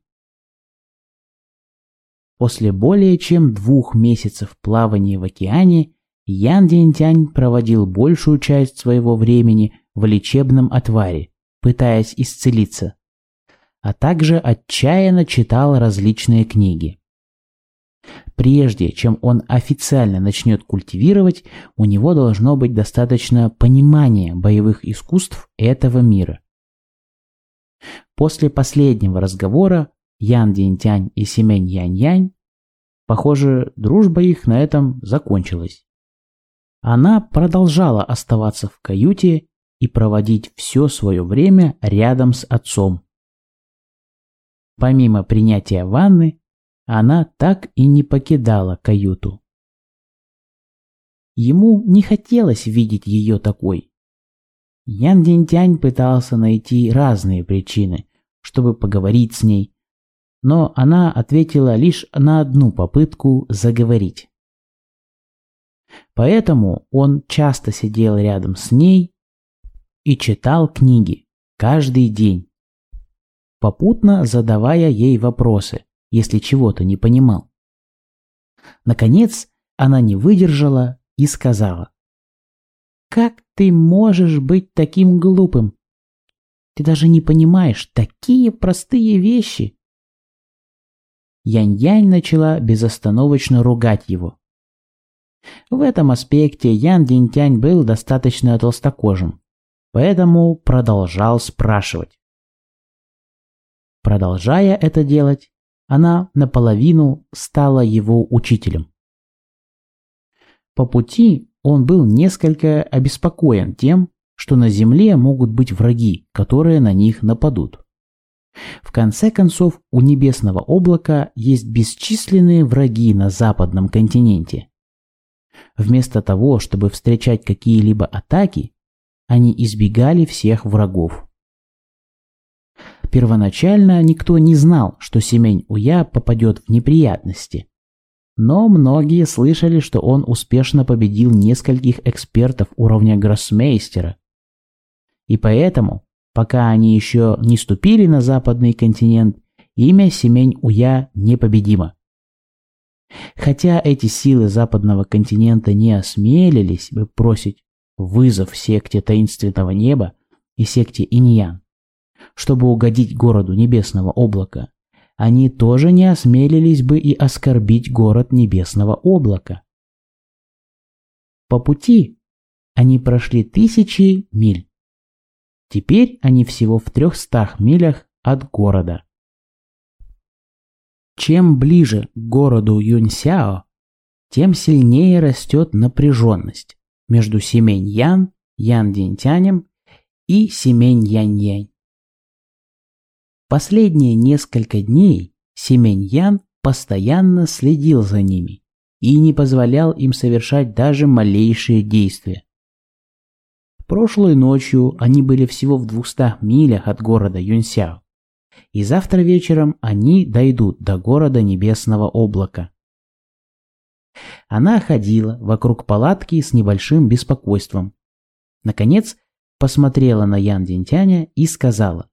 После более чем двух месяцев плавания в океане Ян Динтянь проводил большую часть своего времени в лечебном отваре, пытаясь исцелиться, а также отчаянно читал различные книги. Прежде чем он официально начнет культивировать, у него должно быть достаточно понимания боевых искусств этого мира. После последнего разговора Ян Динтянь и Симэнь Янь-Янь, похоже, дружба их на этом закончилась. Она продолжала оставаться в каюте и проводить все свое время рядом с отцом. Помимо принятия ванны, она так и не покидала каюту. Ему не хотелось видеть ее такой. Ян Динтянь пытался найти разные причины, чтобы поговорить с ней, но она ответила лишь на одну попытку заговорить. Поэтому он часто сидел рядом с ней и читал книги каждый день, попутно задавая ей вопросы, если чего-то не понимал. Наконец, она не выдержала и сказала: «Как ты можешь быть таким глупым? Ты даже не понимаешь такие простые вещи». Янь-Янь начала безостановочно ругать его. В этом аспекте Ян Динтянь был достаточно толстокожим, поэтому продолжал спрашивать. Продолжая это делать, она наполовину стала его учителем. По пути он был несколько обеспокоен тем, что на Земле могут быть враги, которые на них нападут. В конце концов, у Небесного облака есть бесчисленные враги на западном континенте. Вместо того, чтобы встречать какие-либо атаки, они избегали всех врагов. Первоначально никто не знал, что Симэнь Уя попадет в неприятности, но многие слышали, что он успешно победил нескольких экспертов уровня гроссмейстера. И поэтому, пока они еще не ступили на западный континент, имя Симэнь Уя непобедимо. Хотя эти силы западного континента не осмелились бы бросить вызов секте Таинственного Неба и секте Иньян, чтобы угодить городу Небесного облака, они тоже не осмелились бы и оскорбить город Небесного облака. По пути они прошли тысячи миль. Теперь они всего в трехстах милях от города. Чем ближе к городу Юньсяо, тем сильнее растет напряженность между Симэнь Ян, Ян Динтянем и Симэнь Янь-Янь. Последние несколько дней Симэнь Ян постоянно следил за ними и не позволял им совершать даже малейшие действия. Прошлой ночью они были всего в двухстах милях от города Юньсяо, и завтра вечером они дойдут до города Небесного облака. Она ходила вокруг палатки с небольшим беспокойством. Наконец, посмотрела на Ян Динтяня и сказала: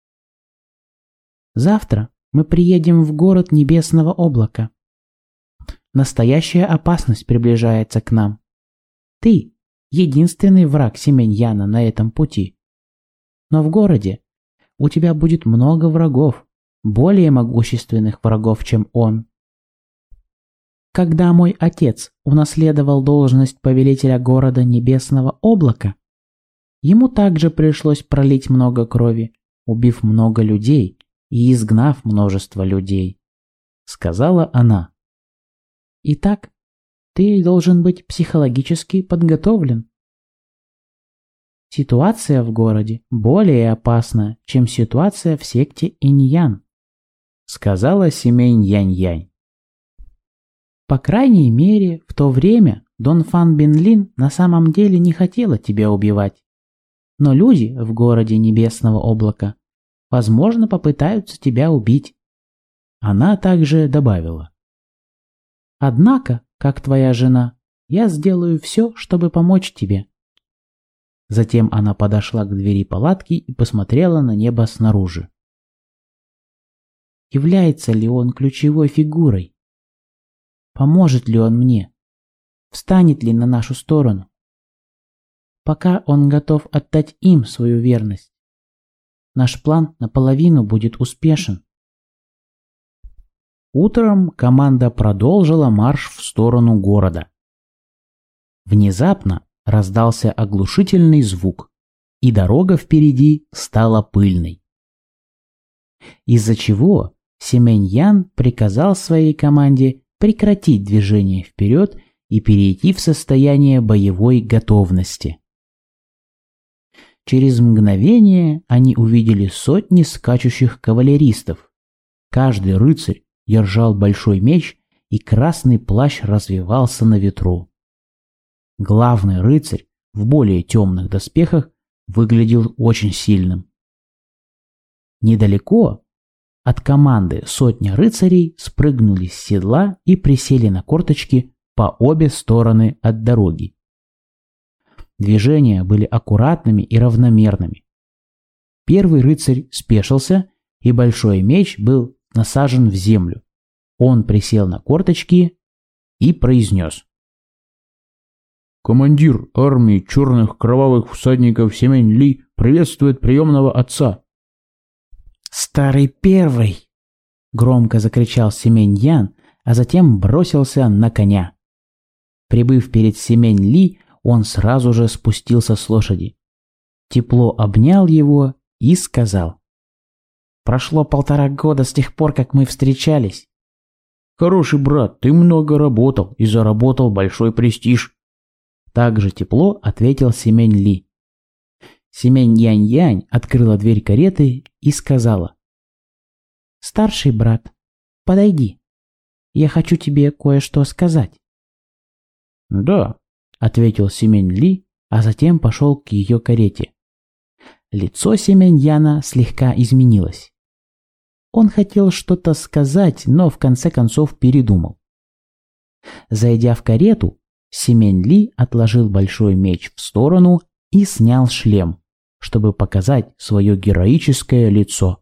«Завтра мы приедем в город Небесного облака. Настоящая опасность приближается к нам. Ты — единственный враг Симэнь Яна на этом пути. Но в городе у тебя будет много врагов, более могущественных врагов, чем он. Когда мой отец унаследовал должность повелителя города Небесного облака, ему также пришлось пролить много крови, убив много людей и изгнав множество людей», — сказала она. «Итак, ты должен быть психологически подготовлен. Ситуация в городе более опасна, чем ситуация в секте Иньян», — сказала Симэнь Янь-Янь. «По крайней мере, в то время Донфан Бинлин на самом деле не хотела тебя убивать. но люди в городе Небесного Облака, возможно, попытаются тебя убить. Она также добавила: Однако, как твоя жена, я сделаю все, чтобы помочь тебе. Затем она подошла к двери палатки и посмотрела на небо снаружи. Является ли он ключевой фигурой? Поможет ли он мне? Встанет ли на нашу сторону? Пока он готов отдать им свою верность, наш план наполовину будет успешен. Утром команда продолжила марш в сторону города. Внезапно раздался оглушительный звук, и дорога впереди стала пыльной. Из-за чего Семень-Ян приказал своей команде прекратить движение вперед и перейти в состояние боевой готовности. Через мгновение они увидели сотни скачущих кавалеристов. Каждый рыцарь держал большой меч, и красный плащ развевался на ветру. Главный рыцарь в более темных доспехах выглядел очень сильным. Недалеко от команды сотня рыцарей спрыгнули с седла и присели на корточки по обе стороны от дороги. Движения были аккуратными и равномерными. Первый рыцарь спешился, и большой меч был насажен в землю. Он присел на корточки и произнес: «Командир армии черных кровавых всадников Семень-Ли приветствует приемного отца». «Старый первый!» — громко закричал Семень-Ян, а затем бросился на коня. Прибыв перед Семень-Ли, он сразу же спустился с лошади. Тепло обнял его и сказал: «Прошло полтора года с тех пор, как мы встречались». «Хороший брат, ты много работал и заработал большой престиж». Также тепло ответил Семень-Ли. Семень-Янь-Янь открыла дверь кареты и сказала: «Старший брат, подойди. Я хочу тебе кое-что сказать». «Да», — ответил Семень-Ли, а затем пошел к ее карете. Лицо Семень-Яна слегка изменилось. Он хотел что-то сказать, но в конце концов передумал. Зайдя в карету, Семень-Ли отложил большой меч в сторону и снял шлем, чтобы показать свое героическое лицо.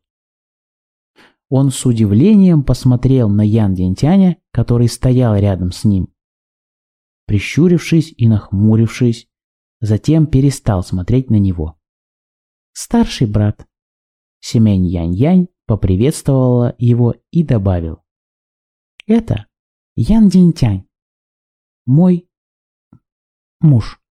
Он с удивлением посмотрел на Ян Динтяня, который стоял рядом с ним. Прищурившись и нахмурившись, затем перестал смотреть на него. «Старший брат». Семень-Янь-Янь поприветствовала его и добавил: «Это Ян Динтянь, мой муж».